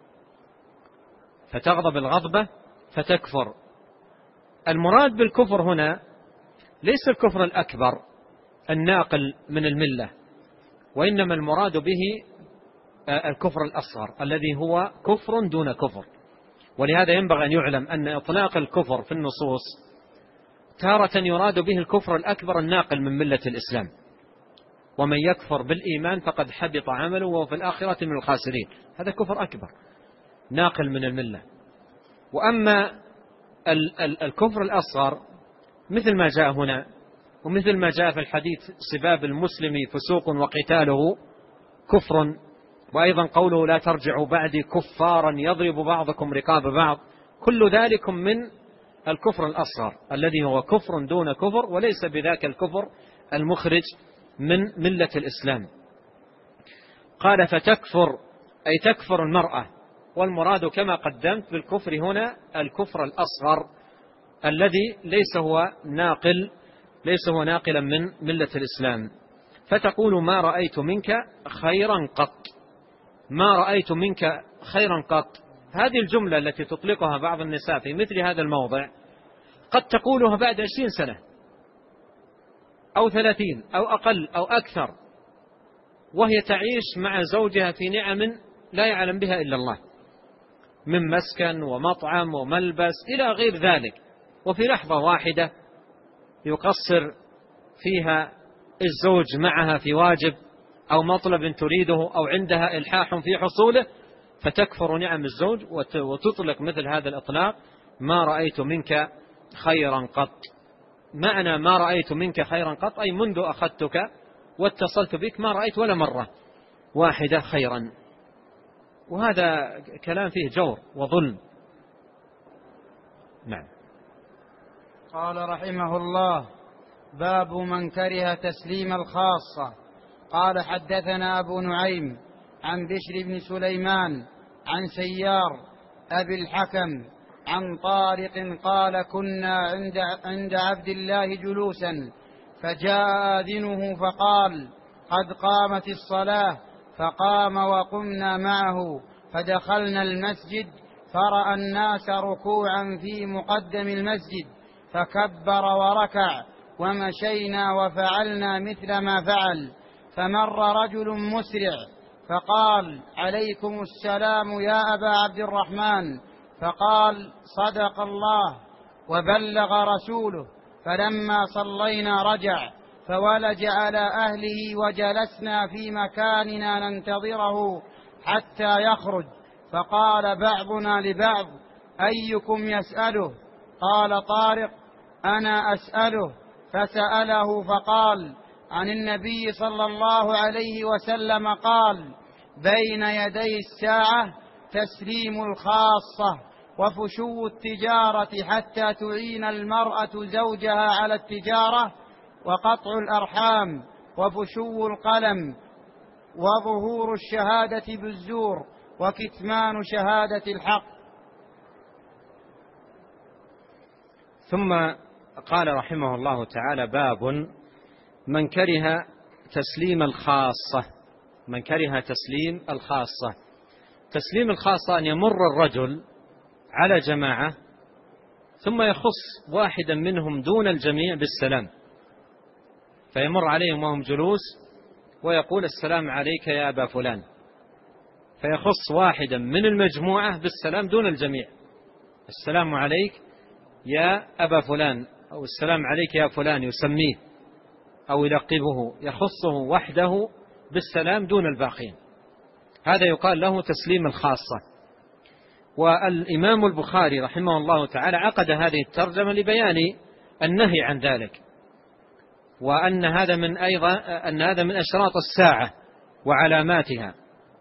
فتغضب الغضبة فتكفر. المراد بالكفر هنا ليس الكفر الأكبر الناقل من الملة، وإنما المراد به الكفر الأصغر الذي هو كفر دون كفر. ولهذا ينبغي أن يعلم أن إطلاق الكفر في النصوص تارة يراد به الكفر الأكبر الناقل من ملة الإسلام، ومن يكفر بالإيمان فقد حبط عمله وهو في الآخرة من الخاسرين، هذا كفر أكبر ناقل من الملة. وأما الكفر الأصغر مثل ما جاء هنا ومثل ما جاء في الحديث سباب المسلم فسوق وقتاله كفر، وأيضا قوله لا ترجعوا بعدي كفارا يضرب بعضكم رقاب بعض، كل ذلك من الكفر الأصغر الذي هو كفر دون كفر، وليس بذاك الكفر المخرج من ملة الإسلام. قال فتكفر أي تكفر المرأة، والمراد كما قدمت بالكفر هنا الكفر الأصغر الذي ليس هو ناقلا من ملة الإسلام. فتقول ما رأيت منك خيرا قط، ما رأيت منك خيرا قط. هذه الجملة التي تطلقها بعض النساء في مثل هذا الموضع قد تقولها بعد 20 سنة أو 30 أو أقل أو أكثر، وهي تعيش مع زوجها في نعم لا يعلم بها إلا الله، من مسكن ومطعم وملبس إلى غير ذلك، وفي لحظة واحدة يقصر فيها الزوج معها في واجب أو مطلب تريده أو عندها إلحاح في حصوله، فتكفر نعم الزوج وتطلق مثل هذا الإطلاق ما رأيت منك خيرا قط. معنى ما رأيت منك خيرا قط أي منذ أخذتك واتصلت بك ما رأيت ولا مرة واحدة خيرا. وهذا كلام فيه جور وظلم. نعم. قال رحمه الله باب من كره تسليم الخاصة. قال حدثنا أبو نعيم عن بشر بن سليمان عن سيار أبي الحكم عن طارق قال كنا عند عبد الله جلوسا فجاء آذنه فقال قد قامت الصلاة، فقام وقمنا معه فدخلنا المسجد فرأى الناس ركوعا في مقدم المسجد فكبر وركع، ومشينا وفعلنا مثل ما فعل. فمر رجل مسرع فقال عليكم السلام يا أبا عبد الرحمن، فقال صدق الله وبلغ رسوله. فلما صلينا رجع فولج على أهله وجلسنا في مكاننا ننتظره حتى يخرج، فقال بعضنا لبعض أيكم يسأله؟ قال طارق أنا أسأله. فسأله فقال عن النبي صلى الله عليه وسلم قال بين يدي الساعة تسليم الخاصة وفشو التجارة حتى تعين المرأة زوجها على التجارة، وقطع الأرحام وفشو القلم وظهور الشهادة بالزور وكتمان شهادة الحق. ثم قال رحمه الله تعالى باب من كره تسليم الخاصة. من كره تسليم الخاصة. تسليم الخاصة أن يمر الرجل على جماعة ثم يخص واحدا منهم دون الجميع بالسلام، فيمر عليهم وهم جلوس ويقول السلام عليك يا أبا فلان، فيخص واحدا من المجموعة بالسلام دون الجميع، السلام عليك يا أبا فلان أو السلام عليك يا فلان، يسميه أو يلقبه، يخصه وحده بالسلام دون الباقين. هذا يقال له تسليم الخاصة. والإمام البخاري رحمه الله تعالى عقد هذه الترجمة لبيان النهي عن ذلك، وأن هذا من أشراط الساعة وعلاماتها،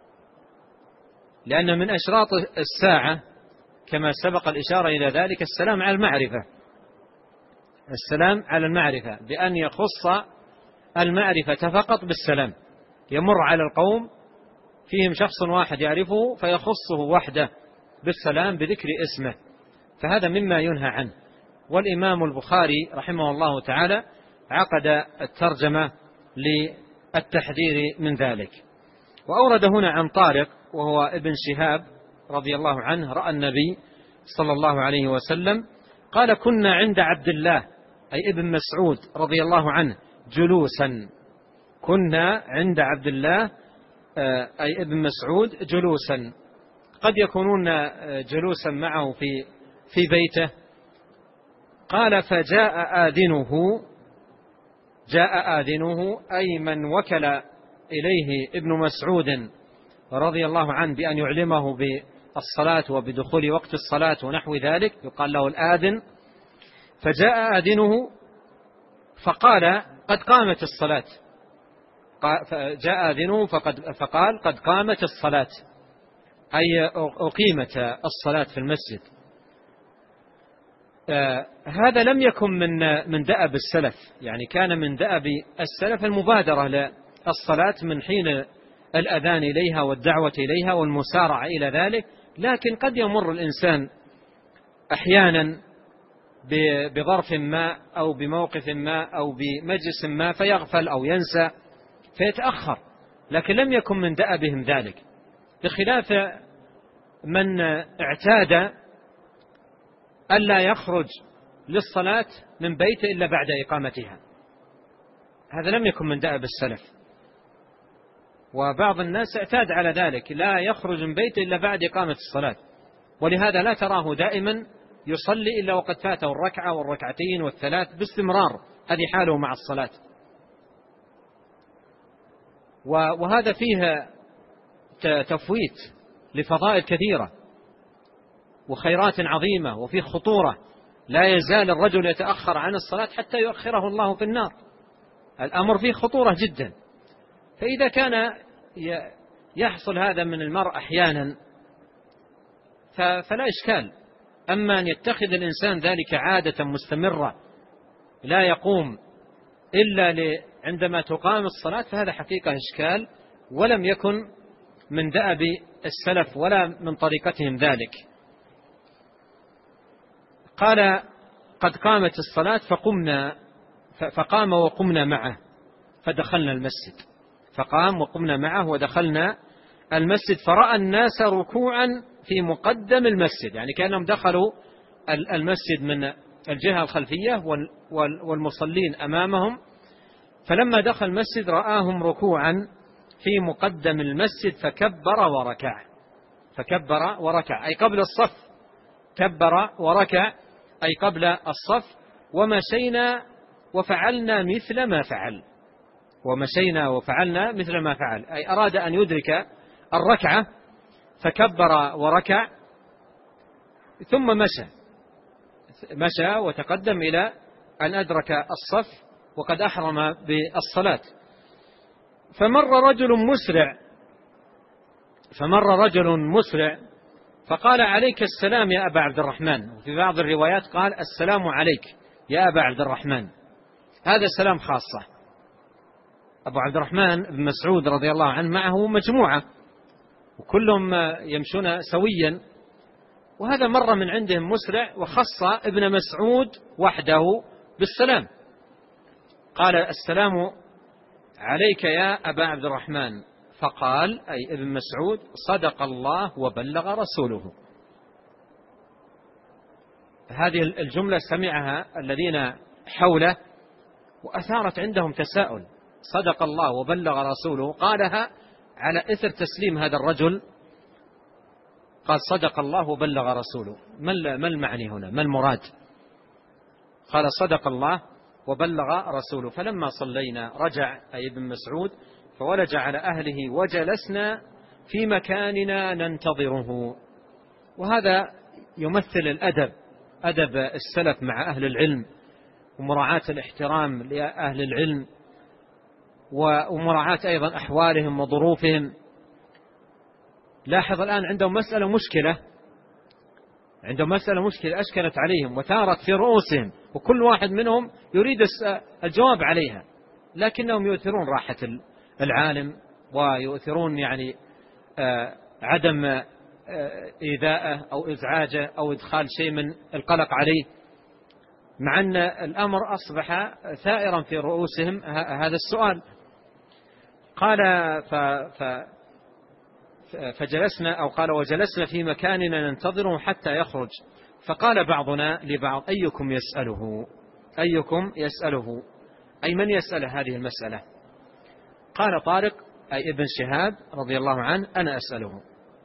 لأن من أشراط الساعة كما سبق الإشارة إلى ذلك السلام على المعرفة، السلام على المعرفة، بأن يخص المعرفة فقط بالسلام، يمر على القوم فيهم شخص واحد يعرفه فيخصه وحده بالسلام بذكر اسمه، فهذا مما ينهى عنه. والإمام البخاري رحمه الله تعالى عقد الترجمة للتحذير من ذلك. وأورد هنا عن طارق وهو ابن شهاب رضي الله عنه رأى النبي صلى الله عليه وسلم، قال كنا عند عبد الله أي ابن مسعود رضي الله عنه جلوسا، كنا عند عبد الله أي ابن مسعود جلوسا، قد يكونون جلوسا معه في بيته. قال فجاء آذنه، جاء آذنه أي من وكل إليه ابن مسعود رضي الله عنه بأن يعلمه بالصلاة وبدخول وقت الصلاة ونحو ذلك، يقال له الآذن. فجاء آذنه فقال قد قامت الصلاة، جاء آذنه فقال قد قامت الصلاة، أي أقيمت الصلاة في المسجد. هذا لم يكن من دأب السلف، يعني كان من دأب السلف المبادرة للصلاة من حين الأذان إليها والدعوة إليها والمسارعة إلى ذلك. لكن قد يمر الإنسان أحيانا بظرف ما أو بموقف ما أو بمجلس ما فيغفل أو ينسى فيتأخر، لكن لم يكن من دأبهم ذلك، بخلاف من اعتاد ألا يخرج للصلاة من بيته إلا بعد إقامتها. هذا لم يكن من دأب السلف، وبعض الناس اعتاد على ذلك، لا يخرج من بيته إلا بعد إقامة الصلاة، ولهذا لا تراه دائما يصلي إلا وقد فاته الركعة والركعتين والثلاث باستمرار، هذه حاله مع الصلاة. وهذا فيه تفويت لفضائل كثيرة وخيرات عظيمة، وفيه خطورة، لا يزال الرجل يتأخر عن الصلاة حتى يؤخره الله في النار. الأمر فيه خطورة جدا. فإذا كان يحصل هذا من المرء أحيانا فلا إشكال، أما أن يتخذ الإنسان ذلك عادة مستمرة لا يقوم إلا عندما تقام الصلاة فهذا حقيقة إشكال، ولم يكن من دأب السلف ولا من طريقتهم ذلك. قال قد قامت الصلاة فقام وقمنا معه فدخلنا المسجد، فقام وقمنا معه ودخلنا المسجد، فرأى الناس ركوعا في مقدم المسجد، يعني كأنهم دخلوا المسجد من الجهة الخلفية والمصلين أمامهم، فلما دخل المسجد رآهم ركوعا في مقدم المسجد فكبر وركع أي قبل الصف، كبر وركع أي قبل الصف. ومشينا وفعلنا مثل ما فعل، أي أراد أن يدرك الركعة فكبر وركع ثم مشى وتقدم إلى أن أدرك الصف وقد أحرم بالصلاة. فمر رجل مسرع فقال عليك السلام يا أبا عبد الرحمن، وفي بعض الروايات قال السلام عليك يا أبا عبد الرحمن، هذا سلام خاصة. أبو عبد الرحمن بن مسعود رضي الله عنه معه مجموعة وكلهم يمشون سويا، وهذا مر من عندهم مسرع وخص ابن مسعود وحده بالسلام، قال السلام عليك يا أبا عبد الرحمن، فقال أي ابن مسعود صدق الله وبلغ رسوله. هذه الجملة سمعها الذين حوله وأثارت عندهم تساؤل، صدق الله وبلغ رسوله، قالها على إثر تسليم هذا الرجل، قال صدق الله وبلغ رسوله، ما المعني هنا، ما المراد؟ قال صدق الله وبلغ رسوله. فلما صلينا رجع أي ابن مسعود فولج على أهله وجلسنا في مكاننا ننتظره. وهذا يمثل أدب السلف مع أهل العلم، ومراعاة الاحترام لأهل العلم، ومراعاة أيضا أحوالهم وظروفهم. لاحظ الآن عندهم مسألة مشكلة أشكلت عليهم وثارت في رؤوسهم، وكل واحد منهم يريد الجواب عليها، لكنهم يؤثرون راحة العالم ويؤثرون يعني عدم إيذاءه أو إزعاجه أو إدخال شيء من القلق عليه، مع أن الأمر أصبح ثائرا في رؤوسهم هذا السؤال. قال فجلسنا أو قال وجلسنا في مكاننا ننتظره حتى يخرج، فقال بعضنا لبعض أيكم يسأله أي من يسأل هذه المسألة؟ قال طارق أي ابن شهاب رضي الله عنه أنا أسأله.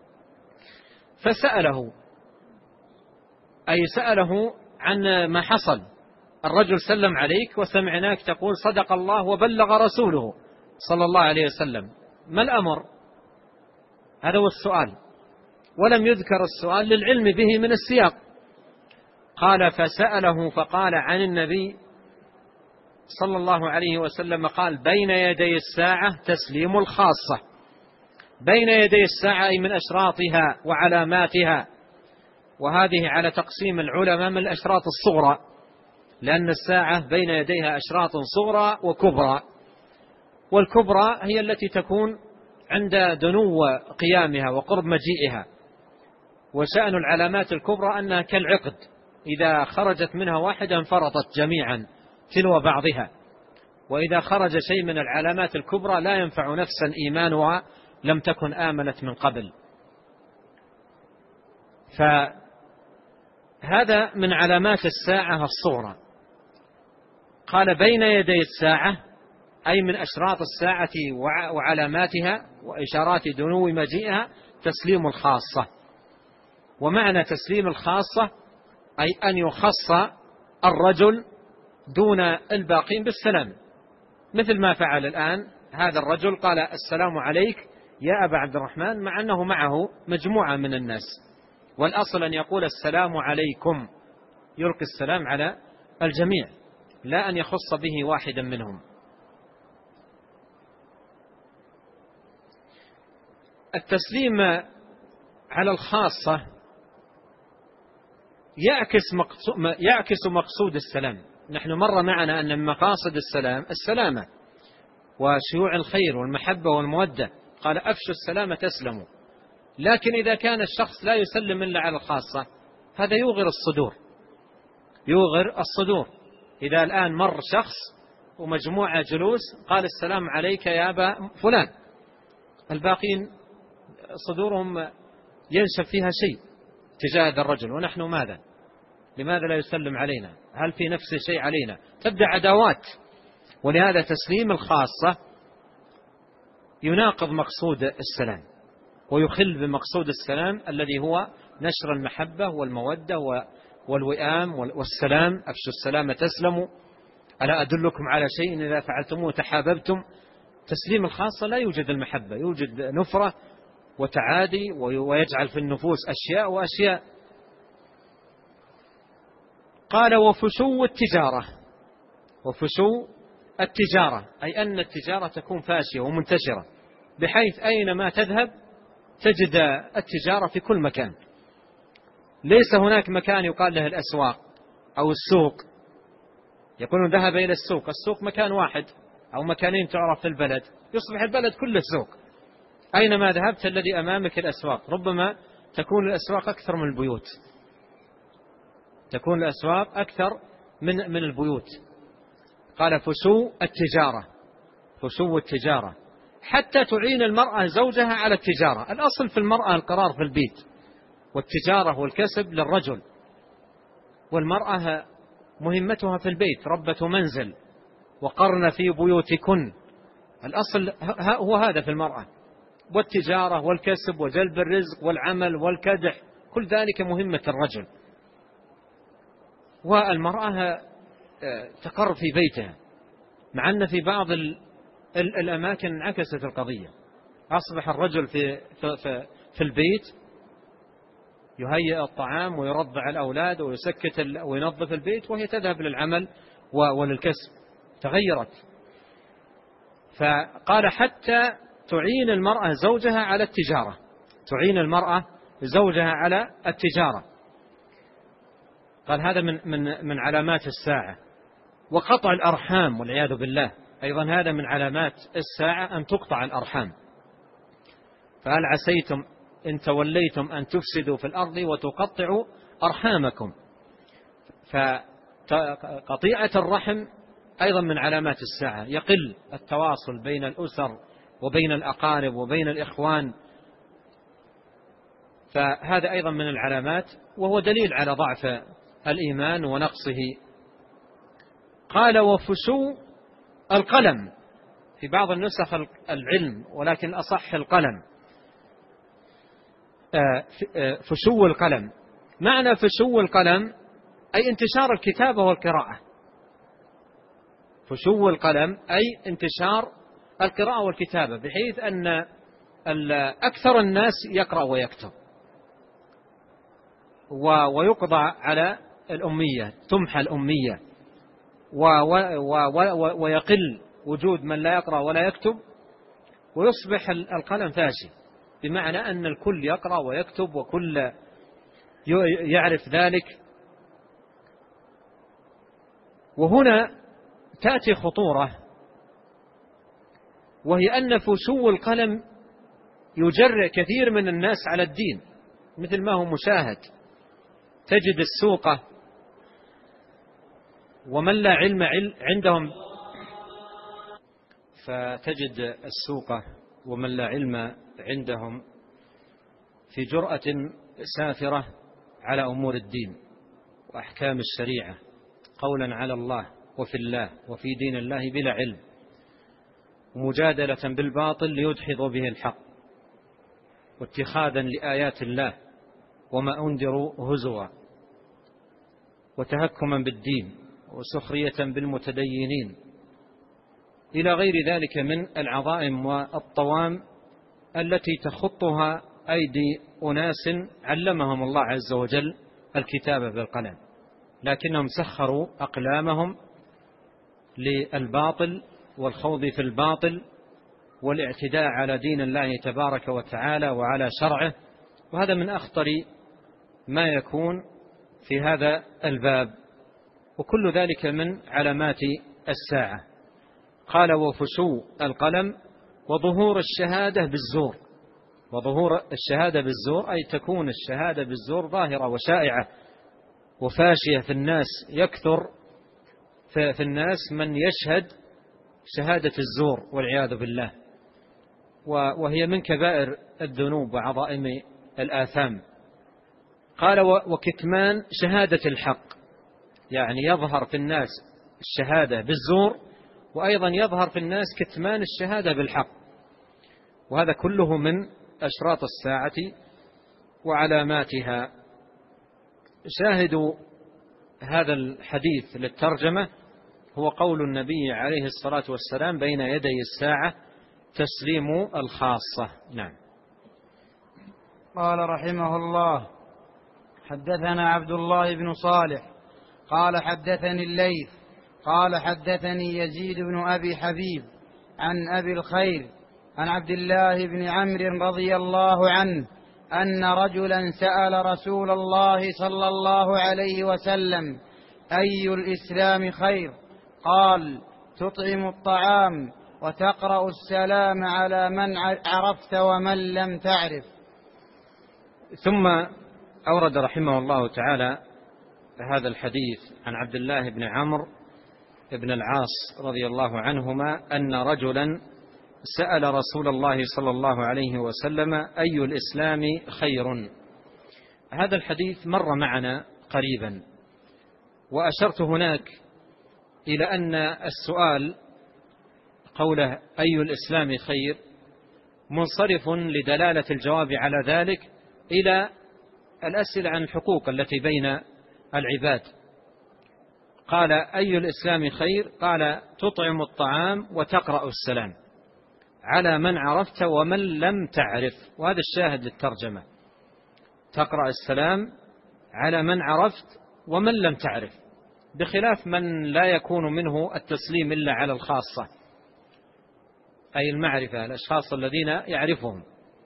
فسأله أي سأله عن ما حصل، الرجل سلم عليك وسمعناك تقول صدق الله وبلغ رسوله صلى الله عليه وسلم، ما الأمر؟ هذا هو السؤال، ولم يذكر السؤال للعلم به من السياق. قال فسأله فقال عن النبي صلى الله عليه وسلم قال بين يدي الساعة تسليم الخاصة. بين يدي الساعة أي من أشراطها وعلاماتها، وهذه على تقسيم العلماء من الأشراط الصغرى، لأن الساعة بين يديها أشراط صغرى وكبرى، والكبرى هي التي تكون عند دنو قيامها وقرب مجيئها، وشأن العلامات الكبرى أنها كالعقد، إذا خرجت منها واحدة انفرطت جميعا تلو بعضها، وإذا خرج شيء من العلامات الكبرى لا ينفع نفسا إيمانها لم تكن آمنت من قبل. فهذا من علامات الساعة الصغرى. قال بين يدي الساعة أي من أشراط الساعة وعلاماتها وإشارات دنو مجيئها تسليم الخاصة. ومعنى تسليم الخاصة أي أن يخص الرجل دون الباقين بالسلام، مثل ما فعل الآن هذا الرجل قال السلام عليك يا أبا عبد الرحمن، مع أنه معه مجموعة من الناس، والأصل أن يقول السلام عليكم، يلقي السلام على الجميع، لا أن يخص به واحدا منهم. التسليم على الخاصة يعكس مقصود السلام. نحن مر معنا أن من مقاصد السلام السلامة وشيوع الخير والمحبة والمودة، قال أفشوا السلام تسلموا. لكن إذا كان الشخص لا يسلم إلا على الخاصة هذا يوغر الصدور. إذا الآن مر شخص ومجموعة جلوس قال السلام عليك يا أبا فلان، الباقين صدورهم ينشف فيها شيء تجاه هذا الرجل، ونحن لماذا لا يسلم علينا؟ هل في نفس شيء علينا؟ تبدأ عداوات. ولهذا تسليم الخاصة يناقض مقصود السلام ويخل بمقصود السلام الذي هو نشر المحبة والمودة والوئام والسلام. أفشوا السلام تسلموا، ألا أدلكم على شيء إذا فعلتموه تحاببتم. تسليم الخاصة لا يوجد المحبة، يوجد نفرة وتعادي، ويجعل في النفوس أشياء وأشياء. قال وفشو التجارة أي أن التجارة تكون فاشية ومنتشرة، بحيث أينما تذهب تجد التجارة في كل مكان. ليس هناك مكان يقال له الأسواق أو السوق، يكون ذهب إلى السوق مكان واحد أو مكانين تعرف في البلد، يصبح البلد كله سوق. أينما ذهبت الذي أمامك الأسواق، ربما تكون الأسواق أكثر من البيوت، تكون الأسواق أكثر من البيوت. قال فشو التجارة حتى تعين المرأة زوجها على التجارة. الأصل في المرأة القرار في البيت، والتجارة والكسب للرجل، والمرأة مهمتها في البيت ربة منزل، وقرن في بيوتكن. الأصل هو هذا في المرأة، والتجارة والكسب وجلب الرزق والعمل والكدح، كل ذلك مهمة الرجل. والمرأة تقر في بيتها، مع أن في بعض الأماكن انعكست القضية، أصبح الرجل في البيت يهيئ الطعام ويرضع الأولاد ويسكت وينظف البيت، وهي تذهب للعمل وللكسب، تغيرت. فقال حتى تعين المرأة زوجها على التجارة. قال هذا من علامات الساعة. وقطع الأرحام والعياذ بالله أيضا هذا من علامات الساعة، أن تقطع الأرحام. فهل عسيتم إن توليتم أن تفسدوا في الأرض وتقطعوا أرحامكم. فقطيعة الرحم أيضا من علامات الساعة، يقل التواصل بين الأسر وبين الأقارب وبين الإخوان، فهذا أيضا من العلامات، وهو دليل على ضعف الإيمان ونقصه. قال وفشو القلم، في بعض النسخ العلم، ولكن أصح القلم. فشو القلم، معنى فشو القلم أي انتشار الكتابة والقراءة. فشو القلم أي انتشار القراءة والكتابة، بحيث أن أكثر الناس يقرأ ويكتب، ويقضى على الأمية، تمحى الأمية، ويقل وجود من لا يقرأ ولا يكتب، ويصبح القلم فاشي، بمعنى أن الكل يقرأ ويكتب وكل يعرف ذلك. وهنا تأتي خطورة، وهي أن فشو القلم يجرئ كثير من الناس على الدين، مثل ما هو مشاهد. تجد السوقة ومن لا علم عندهم، فتجد السوقة ومن لا علم عندهم في جرأة سافرة على أمور الدين وأحكام الشريعة، قولا على الله وفي الله وفي دين الله بلا علم، ومجادلة بالباطل ليدحضوا به الحق، واتخاذا لآيات الله وما أنذروا هزوا، وتهكما بالدين، وسخرية بالمتدينين، إلى غير ذلك من العظائم والطوام التي تخطها أيدي أناس علمهم الله عز وجل الكتابة بالقلم، لكنهم سخروا أقلامهم للباطل والخوض في الباطل والاعتداء على دين الله تبارك وتعالى وعلى شرعه. وهذا من أخطر ما يكون في هذا الباب، وكل ذلك من علامات الساعة. قال: وفشو القلم وظهور الشهادة بالزور. وظهور الشهادة بالزور أي تكون الشهادة بالزور ظاهرة وشائعة وفاشية في الناس، يكثر في الناس من يشهد شهادة الزور والعياذ بالله، وهي من كبائر الذنوب وعظائم الآثام. قال: وكتمان شهادة الحق، يعني يظهر في الناس الشهادة بالزور، وأيضا يظهر في الناس كتمان الشهادة بالحق، وهذا كله من أشراط الساعة وعلاماتها. شاهد هذا الحديث للترجمة هو قول النبي عليه الصلاة والسلام: بين يدي الساعة تسليم الخاصة. نعم. قال رحمه الله: حدثنا عبد الله بن صالح قال حدثني الليث قال حدثني يزيد بن أبي حبيب عن أبي الخير عن عبد الله بن عمرو رضي الله عنه أن رجلا سأل رسول الله صلى الله عليه وسلم: أي الإسلام خير؟ قال: تطعم الطعام وتقرأ السلام على من عرفت ومن لم تعرف. ثم أورد رحمه الله تعالى هذا الحديث عن عبد الله بن عمرو بن العاص رضي الله عنهما أن رجلا سأل رسول الله صلى الله عليه وسلم: أي الإسلام خير؟ هذا الحديث مر معنا قريبا، وأشرت هناك إلى أن السؤال قوله أي الإسلام خير منصرف لدلالة الجواب على ذلك إلى الأسئلة عن الحقوق التي بين العباد. قال: أي الإسلام خير؟ قال: تطعم الطعام وتقرأ السلام على من عرفت ومن لم تعرف. وهذا الشاهد للترجمة: تقرأ السلام على من عرفت ومن لم تعرف، بخلاف من لا يكون منه التسليم إلا على الخاصة، أي المعرفة، الأشخاص الذين يعرفهم.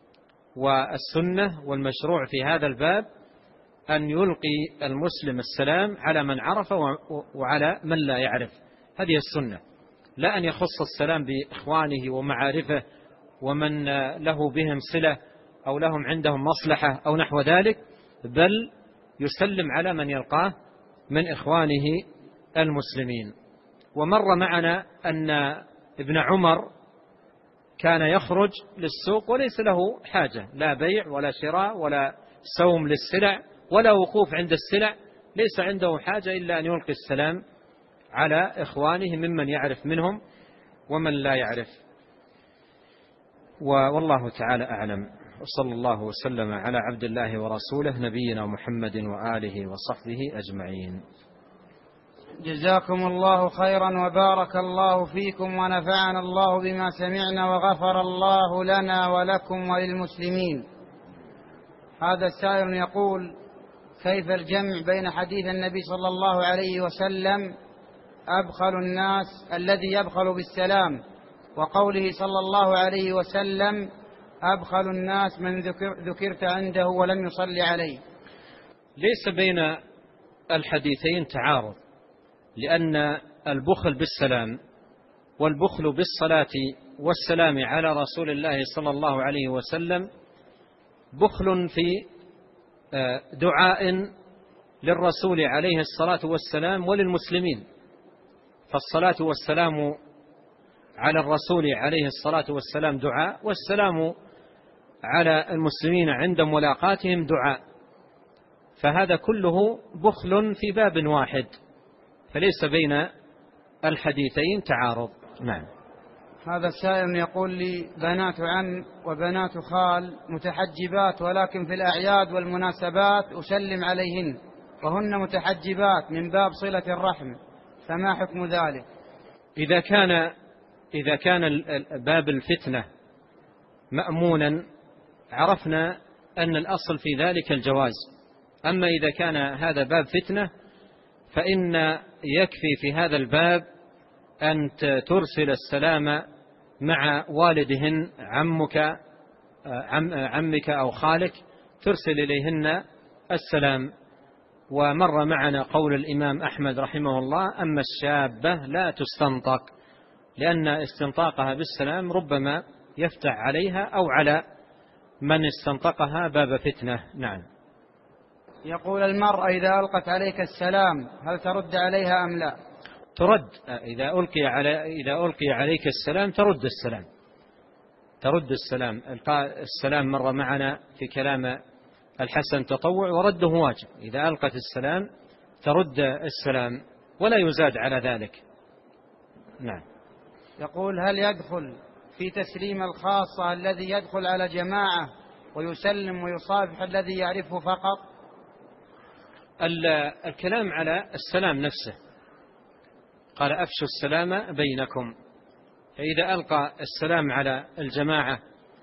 والسنة والمشروع في هذا الباب أن يلقي المسلم السلام على من عرف وعلى من لا يعرف، هذه السنة، لا أن يخص السلام بإخوانه ومعارفه ومن له بهم صلة أو لهم عندهم مصلحة أو نحو ذلك، بل يسلم على من يلقاه من إخوانه المسلمين. ومر معنا أن ابن عمر كان يخرج للسوق وليس له حاجة، لا بيع ولا شراء ولا سوم للسلع ولا وقوف عند السلع، ليس عنده حاجة إلا أن يلقي السلام على إخوانه ممن يعرف منهم ومن لا يعرف. والله تعالى أعلم، وصلى الله وسلم على عبد الله ورسوله نبينا محمد وآله وصحبه أجمعين. جزاكم الله خيرا وبارك الله فيكم ونفعنا الله بما سمعنا وغفر الله لنا ولكم وللمسلمين. هذا السائل يقول: كيف الجمع بين حديث النبي صلى الله عليه وسلم أبخل الناس الذي يبخل بالسلام وقوله صلى الله عليه وسلم أبخل الناس من ذكرت عنده ولم يصلي عليه؟ ليس بين الحديثين تعارض، لأن البخل بالسلام والبخل بالصلاة والسلام على رسول الله صلى الله عليه وسلم بخل في دعاء للرسول عليه الصلاة والسلام وللمسلمين. فالصلاة والسلام على الرسول عليه الصلاة والسلام دعاء، والسلام على المسلمين عند ملاقاتهم دعاء، فهذا كله بخل في باب واحد، فليس بين الحديثين تعارض. نعم. هذا السائل يقول لي: بنات عم وبنات خال متحجبات، ولكن في الأعياد والمناسبات أسلم عليهن وهن متحجبات من باب صلة الرحم، فما حكم ذلك؟ إذا كان باب الفتنة مأمونا عرفنا أن الأصل في ذلك الجواز. أما إذا كان هذا باب فتنة فإن يكفي في هذا الباب أن ترسل السلام مع والدهن، عمك أو خالك، ترسل إليهن السلام. ومر معنا قول الإمام أحمد رحمه الله: أما الشابة لا تستنطق، لأن استنطاقها بالسلام ربما يفتح عليها أو على من استنطقها باب فتنة. نعم. يقول: المرأة إذا ألقت عليك السلام هل ترد عليها أم لا؟ ترد. إذا ألقي عليك السلام ترد السلام. إلقاء السلام مر معنا في كلام الحسن تطوع ورده واجب. إذا ألقت السلام ترد السلام ولا يزاد على ذلك. نعم. يقول: هل يدخل في تسليم الخاصة الذي يدخل على جماعة ويسلم ويصافح الذي يعرفه فقط؟ الكلام على السلام نفسه، قال: أفشوا السلام بينكم. فإذا ألقى السلام على الجماعة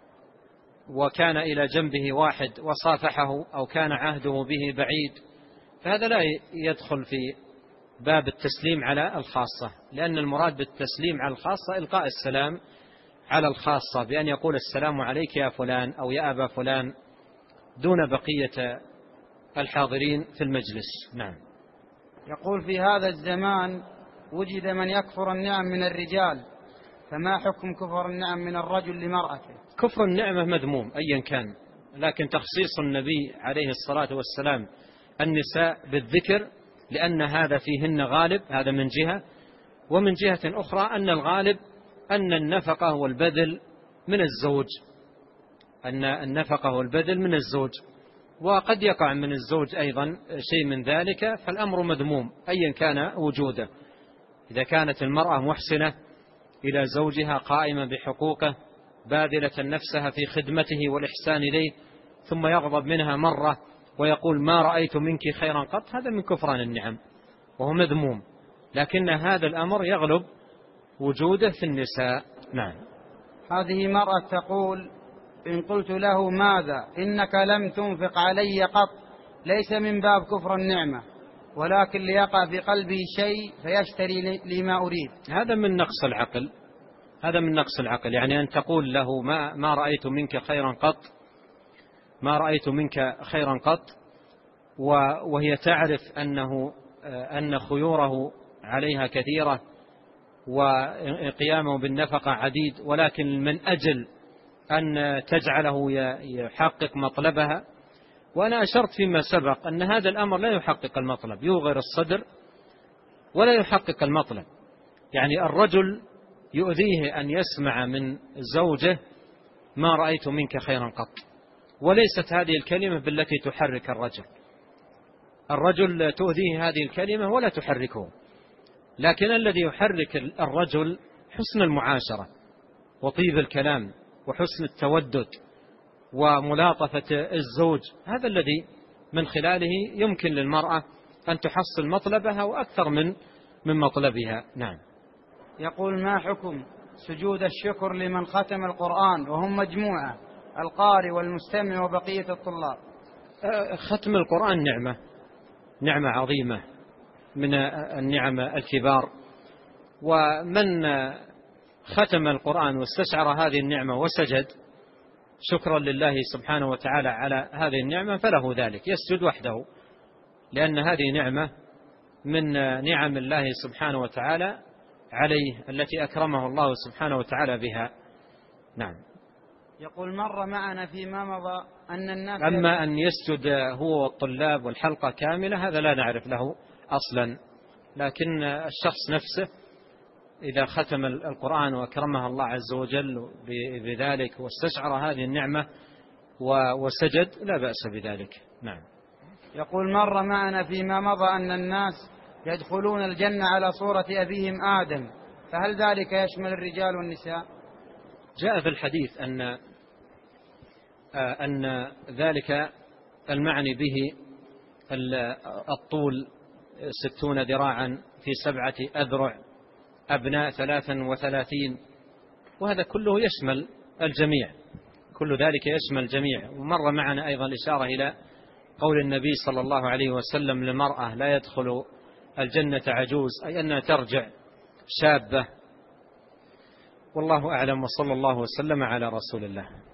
وكان إلى جنبه واحد وصافحه أو كان عهده به بعيد، فهذا لا يدخل في باب التسليم على الخاصة، لأن المراد بالتسليم على الخاصة إلقاء السلام على الخاصة بأن يقول: السلام عليك يا فلان أو يا أبا فلان، دون بقية الحاضرين في المجلس. نعم. يقول: في هذا الزمان وجد من يكفر النعم من الرجال، فما حكم كفر النعم من الرجل لمرأته؟ كفر النعمة مذموم أيا كان، لكن تخصيص النبي عليه الصلاة والسلام النساء بالذكر لأن هذا فيهن غالب، هذا من جهة. ومن جهة أخرى أن الغالب أن النفقة والبذل من الزوج، أن النفقة والبذل من الزوج، وقد يقع من الزوج أيضا شيء من ذلك، فالأمر مذموم أيا كان وجوده. إذا كانت المرأة محسنة إلى زوجها، قائمة بحقوقه، باذلة نفسها في خدمته والإحسان إليه، ثم يغضب منها مرة ويقول: ما رأيت منك خيرا قط، هذا من كفران النعم وهو مذموم، لكن هذا الأمر يغلب وجوده في النساء. نعم. هذه مرأة تقول: إن قلت له ماذا إنك لم تنفق علي قط، ليس من باب كفر النعمة، ولكن ليقع في قلبه شيء فيشتري لي ما أريد. هذا من نقص العقل، هذا من نقص العقل. يعني أن تقول له ما رأيت منك خيرا قط، ما رأيت منك خيرا قط، وهي تعرف أن خيوره عليها كثيرة وقيامه بالنفقة عديد، ولكن من أجل أن تجعله يحقق مطلبها. وأنا أشرت فيما سبق أن هذا الأمر لا يحقق المطلب، يوغر الصدر ولا يحقق المطلب. يعني الرجل يؤذيه أن يسمع من زوجه: ما رأيت منك خيرا قط، وليست هذه الكلمة بالتي تحرك الرجل. الرجل تؤذيه هذه الكلمة ولا تحركه، لكن الذي يحرك الرجل حسن المعاشرة وطيب الكلام وحسن التودد وملاطفة الزوج، هذا الذي من خلاله يمكن للمرأة أن تحصل مطلبها وأكثر من مطلبها. نعم. يقول: ما حكم سجود الشكر لمن ختم القرآن وهم مجموعة، القارئ والمستمع وبقية الطلاب؟ ختم القرآن نعمة عظيمة من النعم الكبار، ومن ختم القرآن واستشعر هذه النعمة وسجد شكرا لله سبحانه وتعالى على هذه النعمة فله ذلك، يسجد وحده، لأن هذه نعمة من نعم الله سبحانه وتعالى عليه التي أكرمه الله سبحانه وتعالى بها. نعم. يقول: مر معنا فيما مضى أن الناس أما أن يسجد هو والطلاب والحلقة كاملة هذا لا نعرف له أصلا، لكن الشخص نفسه إذا ختم القرآن وأكرمها الله عز وجل بذلك واستشعر هذه النعمة وسجد لا بأس بذلك. نعم. يقول: مر معنا فيما مضى أن الناس يدخلون الجنة على صورة أبيهم آدم، فهل ذلك يشمل الرجال والنساء؟ جاء في الحديث أن ذلك المعني به الطول 60 ذراعا في 7 أذرع، أبناء 33، وهذا كله يشمل الجميع، كل ذلك يشمل الجميع. ومر معنا أيضا الإشارة إلى قول النبي صلى الله عليه وسلم للمرأة: لا يدخل الجنة عجوز، أي أنها ترجع شابة. والله أعلم، وصلى الله وسلم على رسول الله.